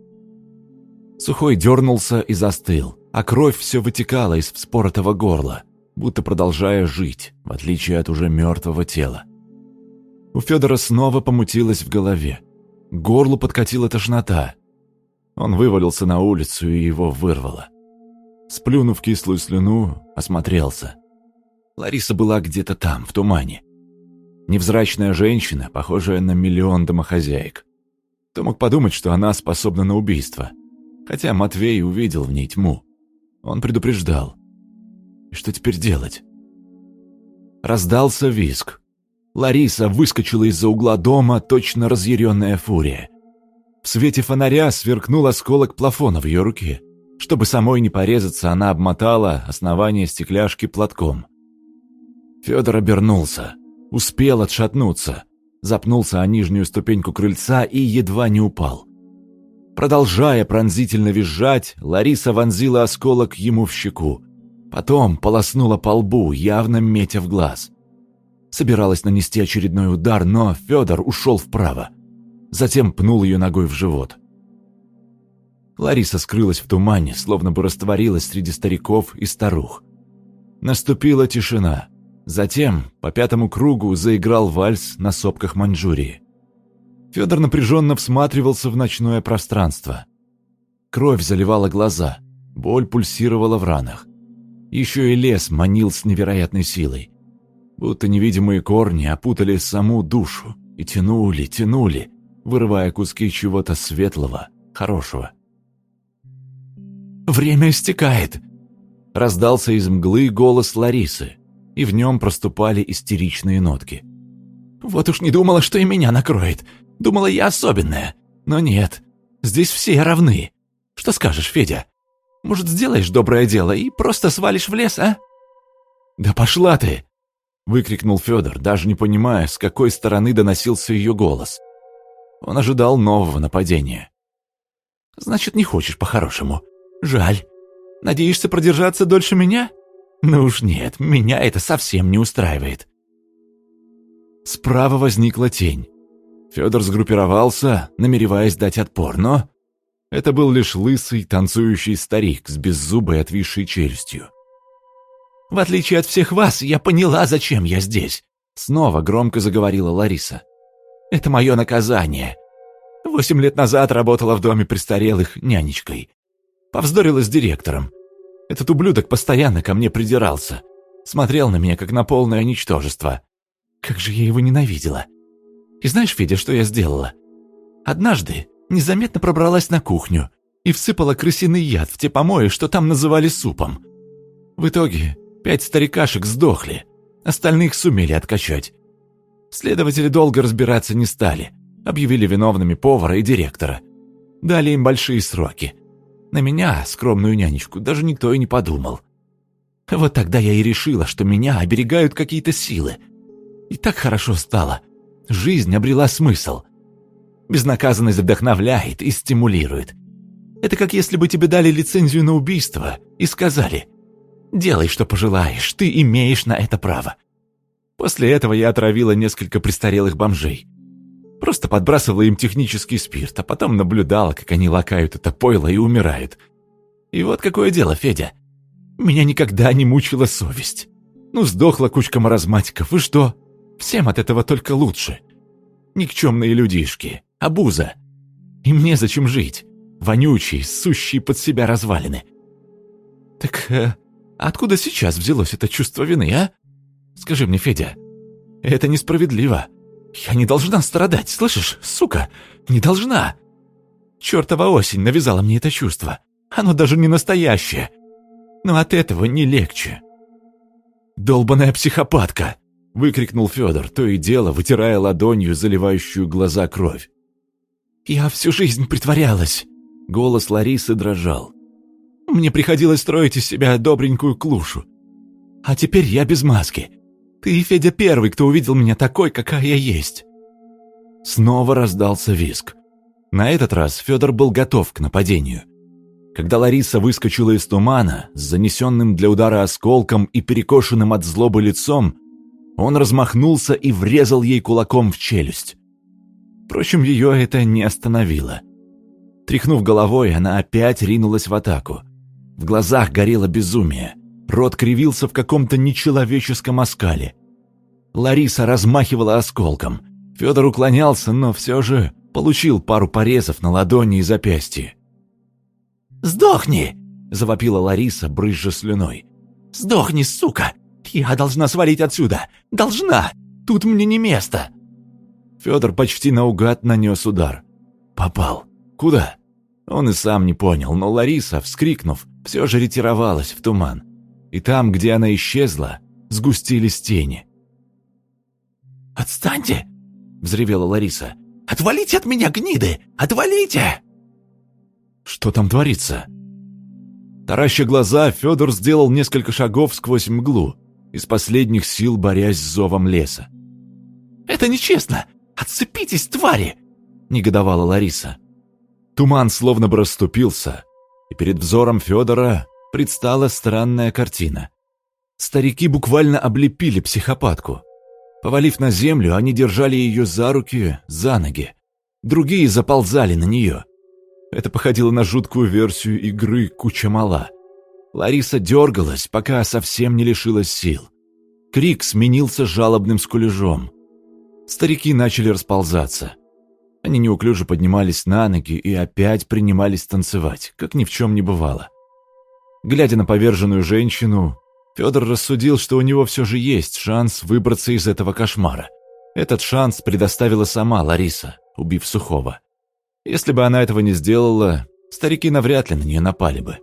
Speaker 1: Сухой дернулся и застыл, а кровь все вытекала из вспоротого горла, будто продолжая жить, в отличие от уже мертвого тела. У Федора снова помутилось в голове. К горлу подкатила тошнота. Он вывалился на улицу, и его вырвало. Сплюнув кислую слюну, осмотрелся. Лариса была где-то там, в тумане. Невзрачная женщина, похожая на миллион домохозяек. Кто мог подумать, что она способна на убийство? Хотя Матвей увидел в ней тьму. Он предупреждал. И что теперь делать? Раздался визг. Лариса выскочила из-за угла дома, точно разъяренная фурия. В свете фонаря сверкнул осколок плафона в ее руке. Чтобы самой не порезаться, она обмотала основание стекляшки платком. Федор обернулся. Успел отшатнуться. Запнулся о нижнюю ступеньку крыльца и едва не упал. Продолжая пронзительно визжать, Лариса вонзила осколок ему в щеку. Потом полоснула по лбу, явно метя в глаз. Собиралась нанести очередной удар, но Федор ушел вправо. Затем пнул ее ногой в живот. Лариса скрылась в тумане, словно бы растворилась среди стариков и старух. Наступила тишина. Затем по пятому кругу заиграл вальс на сопках Маньчжурии. Федор напряженно всматривался в ночное пространство. Кровь заливала глаза, боль пульсировала в ранах. Еще и лес манил с невероятной силой. Будто невидимые корни опутали саму душу и тянули, тянули, вырывая куски чего-то светлого, хорошего. «Время истекает!» — раздался из мглы голос Ларисы, и в нем проступали истеричные нотки. «Вот уж не думала, что и меня накроет. Думала, я особенная. Но нет, здесь все равны. Что скажешь, Федя? Может, сделаешь доброе дело и просто свалишь в лес, а?» «Да пошла ты!» — выкрикнул Федор, даже не понимая, с какой стороны доносился ее голос. Он ожидал нового нападения. «Значит, не хочешь по-хорошему. Жаль. Надеешься продержаться дольше меня? Ну уж нет, меня это совсем не устраивает». Справа возникла тень. Федор сгруппировался, намереваясь дать отпор, но... Это был лишь лысый, танцующий старик с беззубой отвисшей челюстью. «В отличие от всех вас, я поняла, зачем я здесь», — снова громко заговорила Лариса. «Это мое наказание. Восемь лет назад работала в доме престарелых нянечкой. Повздорила с директором. Этот ублюдок постоянно ко мне придирался. Смотрел на меня, как на полное ничтожество. Как же я его ненавидела. И знаешь, Федя, что я сделала? Однажды незаметно пробралась на кухню и всыпала крысиный яд в те помои, что там называли супом. В итоге пять старикашек сдохли, остальных сумели откачать. Следователи долго разбираться не стали, объявили виновными повара и директора. Дали им большие сроки. На меня, скромную нянечку, даже никто и не подумал. Вот тогда я и решила, что меня оберегают какие-то силы. И так хорошо стало. Жизнь обрела смысл. Безнаказанность вдохновляет и стимулирует. Это как если бы тебе дали лицензию на убийство и сказали: «Делай, что пожелаешь, ты имеешь на это право». После этого я отравила несколько престарелых бомжей. Просто подбрасывала им технический спирт, а потом наблюдала, как они лакают это пойло и умирают. И вот какое дело, Федя. Меня никогда не мучила совесть. Ну, сдохла кучка маразматиков, и что? Всем от этого только лучше. Никчемные людишки, обуза. Им незачем жить. Вонючие, сущие под себя развалины. Так э, откуда сейчас взялось это чувство вины, а? Скажи мне, Федя, это несправедливо. Я не должна страдать, слышишь, сука? Не должна. Чёртова осень навязала мне это чувство. Оно даже не настоящее. Но от этого не легче. «Долбаная психопатка!» — выкрикнул Федор, то и дело вытирая ладонью заливающую глаза кровь. «Я всю жизнь притворялась!» — голос Ларисы дрожал. «Мне приходилось строить из себя добренькую клушу. А теперь я без маски. Ты, Федя, первый, кто увидел меня такой, какая я есть». Снова раздался визг. На этот раз Федор был готов к нападению. Когда Лариса выскочила из тумана с занесенным для удара осколком и перекошенным от злобы лицом, он размахнулся и врезал ей кулаком в челюсть. Впрочем, ее это не остановило. Тряхнув головой, она опять ринулась в атаку. В глазах горело безумие. Рот кривился в каком-то нечеловеческом оскале. Лариса размахивала осколком. Федор уклонялся, но все же получил пару порезов на ладони и запястье.
Speaker 2: «Сдохни!»
Speaker 1: — завопила Лариса, брызжа слюной.
Speaker 2: «Сдохни, сука! Я должна свалить отсюда! Должна! Тут мне не место!»
Speaker 1: Федор почти наугад нанес удар. Попал. Куда? Он и сам не понял, но Лариса, вскрикнув, все же ретировалась в туман. И там, где она исчезла, сгустились тени.
Speaker 2: «Отстаньте!» — взревела Лариса. «Отвалите от меня, гниды! Отвалите!»
Speaker 1: Что там творится? Тараща глаза, Федор сделал несколько шагов сквозь мглу, из последних сил борясь с зовом леса.
Speaker 2: «Это нечестно! Отцепитесь, твари!» — негодовала Лариса.
Speaker 1: Туман словно бы расступился, и перед взором Федора предстала странная картина. Старики буквально облепили психопатку. Повалив на землю, они держали ее за руки, за ноги. Другие заползали на нее. Это походило на жуткую версию игры «Куча мала». Лариса дергалась, пока совсем не лишилась сил. Крик сменился жалобным скулежом. Старики начали расползаться. Они неуклюже поднимались на ноги и опять принимались танцевать, как ни в чем не бывало. Глядя на поверженную женщину, Федор рассудил, что у него все же есть шанс выбраться из этого кошмара. Этот шанс предоставила сама Лариса, убив Сухого. Если бы она этого не сделала, старики навряд ли на нее напали бы.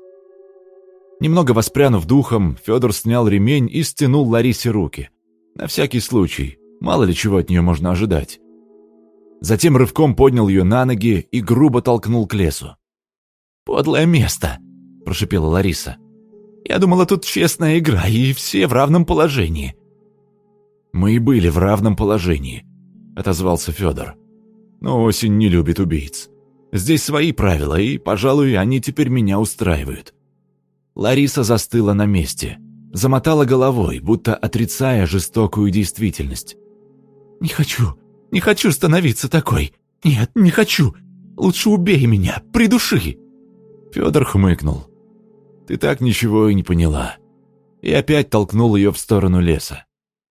Speaker 1: Немного воспрянув духом, Федор снял ремень и стянул Ларисе руки. На всякий случай, мало ли чего от нее можно ожидать. Затем рывком поднял ее на ноги и грубо толкнул к лесу.
Speaker 2: «Подлое место!» – прошипела Лариса. «Я думала, тут честная игра, и все в равном положении».
Speaker 1: «Мы и были в равном положении», – отозвался Федор. «Но осень не любит убийц. Здесь свои правила, и, пожалуй, они теперь меня устраивают». Лариса застыла на месте, замотала головой, будто отрицая жестокую действительность.
Speaker 2: «Не хочу, не хочу становиться такой. Нет, не хочу. Лучше убей меня, придуши».
Speaker 1: Федор хмыкнул. «Ты так ничего и не поняла». И опять толкнул ее в сторону леса.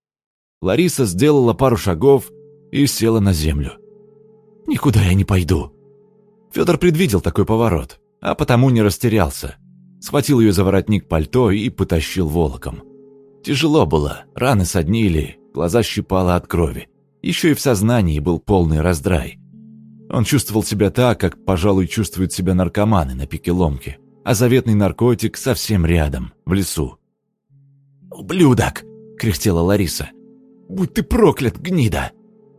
Speaker 1: Лариса сделала пару шагов и села на землю.
Speaker 2: «Никуда я не пойду».
Speaker 1: Федор предвидел такой поворот, а потому не растерялся. Схватил ее за воротник пальто и потащил волоком. Тяжело было, раны соднили, глаза щипало от крови. Еще и в сознании был полный раздрай. Он чувствовал себя так, как, пожалуй, чувствуют себя наркоманы на пике ломки, а заветный наркотик совсем рядом, в лесу.
Speaker 2: «Ублюдок!» — кряхтела Лариса. «Будь ты проклят, гнида!»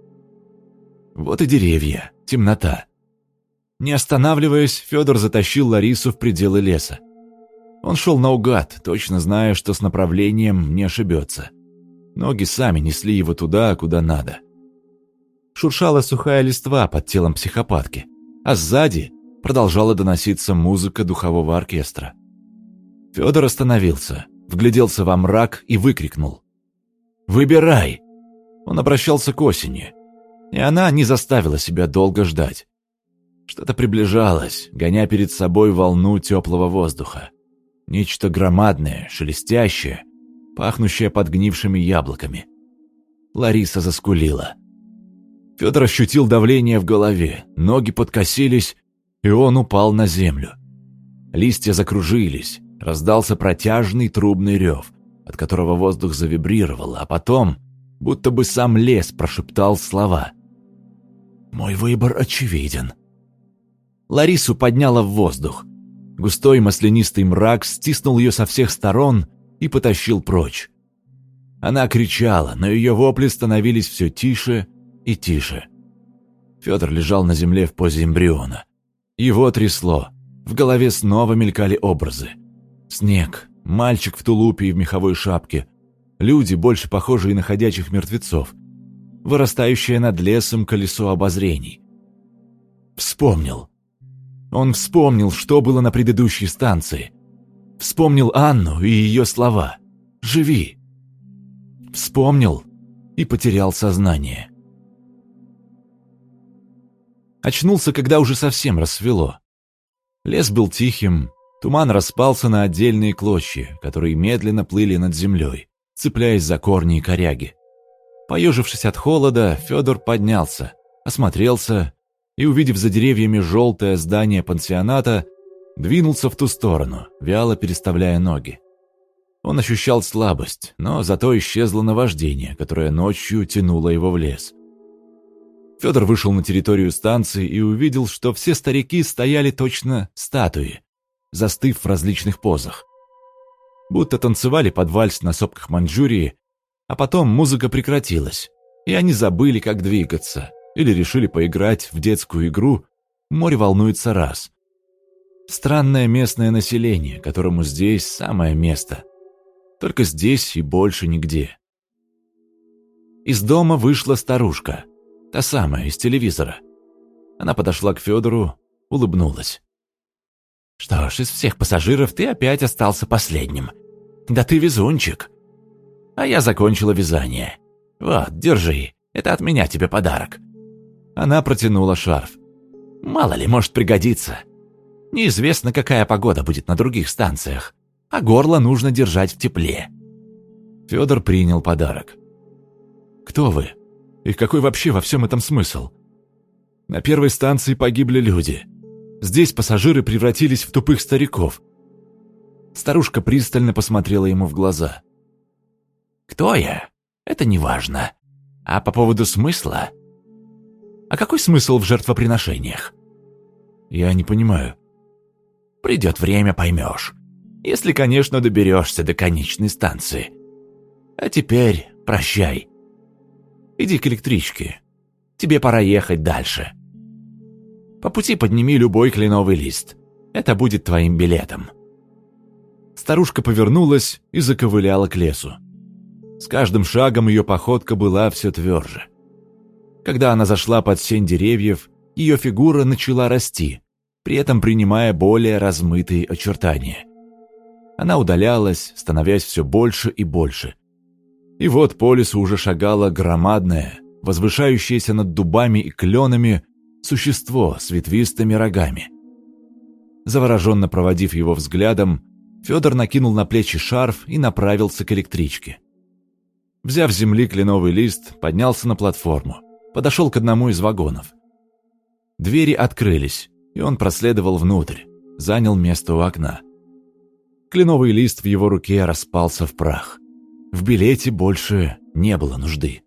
Speaker 1: Вот и деревья, темнота. Не останавливаясь, Федор затащил Ларису в пределы леса. Он шел наугад, точно зная, что с направлением не ошибется. Ноги сами несли его туда, куда надо. Шуршала сухая листва под телом психопатки, а сзади продолжала доноситься музыка духового оркестра. Федор остановился, вгляделся во мрак и выкрикнул: «Выбирай!» Он обращался к осени, и она не заставила себя долго ждать. Что-то приближалось, гоня перед собой волну теплого воздуха. Нечто громадное, шелестящее, пахнущее подгнившими яблоками. Лариса заскулила. Федор ощутил давление в голове, ноги подкосились, и он упал на землю. Листья закружились, раздался протяжный трубный рев, от которого воздух завибрировал, а потом, будто бы сам лес прошептал слова. «Мой выбор очевиден». Ларису подняло в воздух. Густой маслянистый мрак стиснул ее со всех сторон и потащил прочь. Она кричала, но ее вопли становились все тише и тише. Федор лежал на земле в позе эмбриона. Его трясло, в голове снова мелькали образы. Снег, мальчик в тулупе и в меховой шапке, люди, больше похожие на ходячих мертвецов, вырастающее над лесом колесо обозрений. Вспомнил. Он вспомнил, что было на предыдущей станции. Вспомнил Анну и ее слова «Живи». Вспомнил и потерял сознание. Очнулся, когда уже совсем рассвело. Лес был тихим, туман распался на отдельные клочья, которые медленно плыли над землей, цепляясь за корни и коряги. Поежившись от холода, Федор поднялся, осмотрелся и, увидев за деревьями желтое здание пансионата, двинулся в ту сторону, вяло переставляя ноги. Он ощущал слабость, но зато исчезло наваждение, которое ночью тянуло его в лес. Федор вышел на территорию станции и увидел, что все старики стояли точно статуи, застыв в различных позах. Будто танцевали под вальс на сопках Маньчжурии, а потом музыка прекратилась, и они забыли, как двигаться, или решили поиграть в детскую игру «Море волнуется раз». Странное местное население, которому здесь самое место. Только здесь и больше нигде. Из дома вышла старушка, та самая, из телевизора. Она подошла к Федору, улыбнулась. «Что ж, из всех пассажиров ты опять остался последним. Да ты везунчик. А я закончила вязание. Вот, держи, это от меня тебе подарок». Она протянула шарф. «Мало ли, может пригодиться. Неизвестно, какая погода будет на других станциях, а горло нужно держать в тепле». Федор принял подарок. «Кто вы? И какой вообще во всем этом смысл? На первой станции погибли люди. Здесь пассажиры превратились в тупых стариков». Старушка пристально посмотрела ему в глаза. «Кто я? Это не важно. А по поводу смысла? А какой смысл в жертвоприношениях?» «Я не понимаю». «Придет время, поймешь. Если, конечно, доберешься до конечной станции. А теперь прощай. Иди к электричке. Тебе пора ехать дальше. По пути подними любой кленовый лист. Это будет твоим билетом». Старушка повернулась и заковыляла к лесу. С каждым шагом ее походка была все тверже. Когда она зашла под сень деревьев, ее фигура начала расти, при этом принимая более размытые очертания. Она удалялась, становясь все больше и больше. И вот по лесу уже шагало громадное, возвышающееся над дубами и кленами, существо с ветвистыми рогами. Завороженно проводив его взглядом, Федор накинул на плечи шарф и направился к электричке. Взяв с земли кленовый лист, поднялся на платформу, подошел к одному из вагонов. Двери открылись, и он проследовал внутрь, занял место у окна. Кленовый лист в его руке распался в прах. В билете больше не было нужды.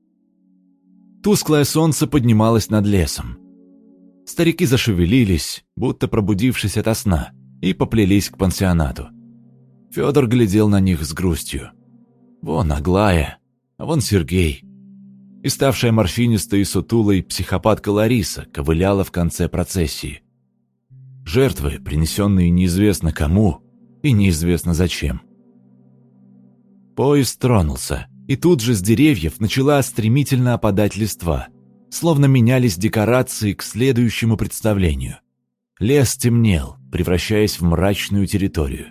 Speaker 1: Тусклое солнце поднималось над лесом. Старики зашевелились, будто пробудившись ото сна, и поплелись к пансионату. Федор глядел на них с грустью. Вон Аглая, а вон Сергей. И ставшая морщинистой и сутулой психопатка Лариса ковыляла в конце процессии. Жертвы, принесенные неизвестно кому и неизвестно зачем. Поезд тронулся, и тут же с деревьев начала стремительно опадать листва, словно менялись декорации к следующему представлению. Лес темнел, превращаясь в мрачную территорию.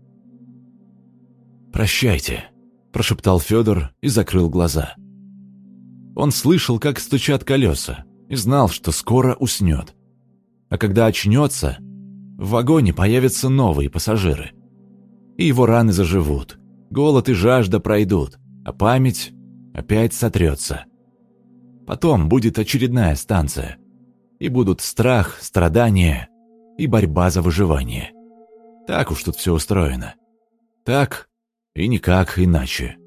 Speaker 1: «Прощайте», – прошептал Федор и закрыл глаза. Он слышал, как стучат колеса, и знал, что скоро уснет. А когда очнется, в вагоне появятся новые пассажиры. И его раны заживут, голод и жажда пройдут, а память опять сотрется. Потом будет очередная станция, и будут страх, страдания и борьба за выживание. Так уж тут все устроено. Так и никак иначе.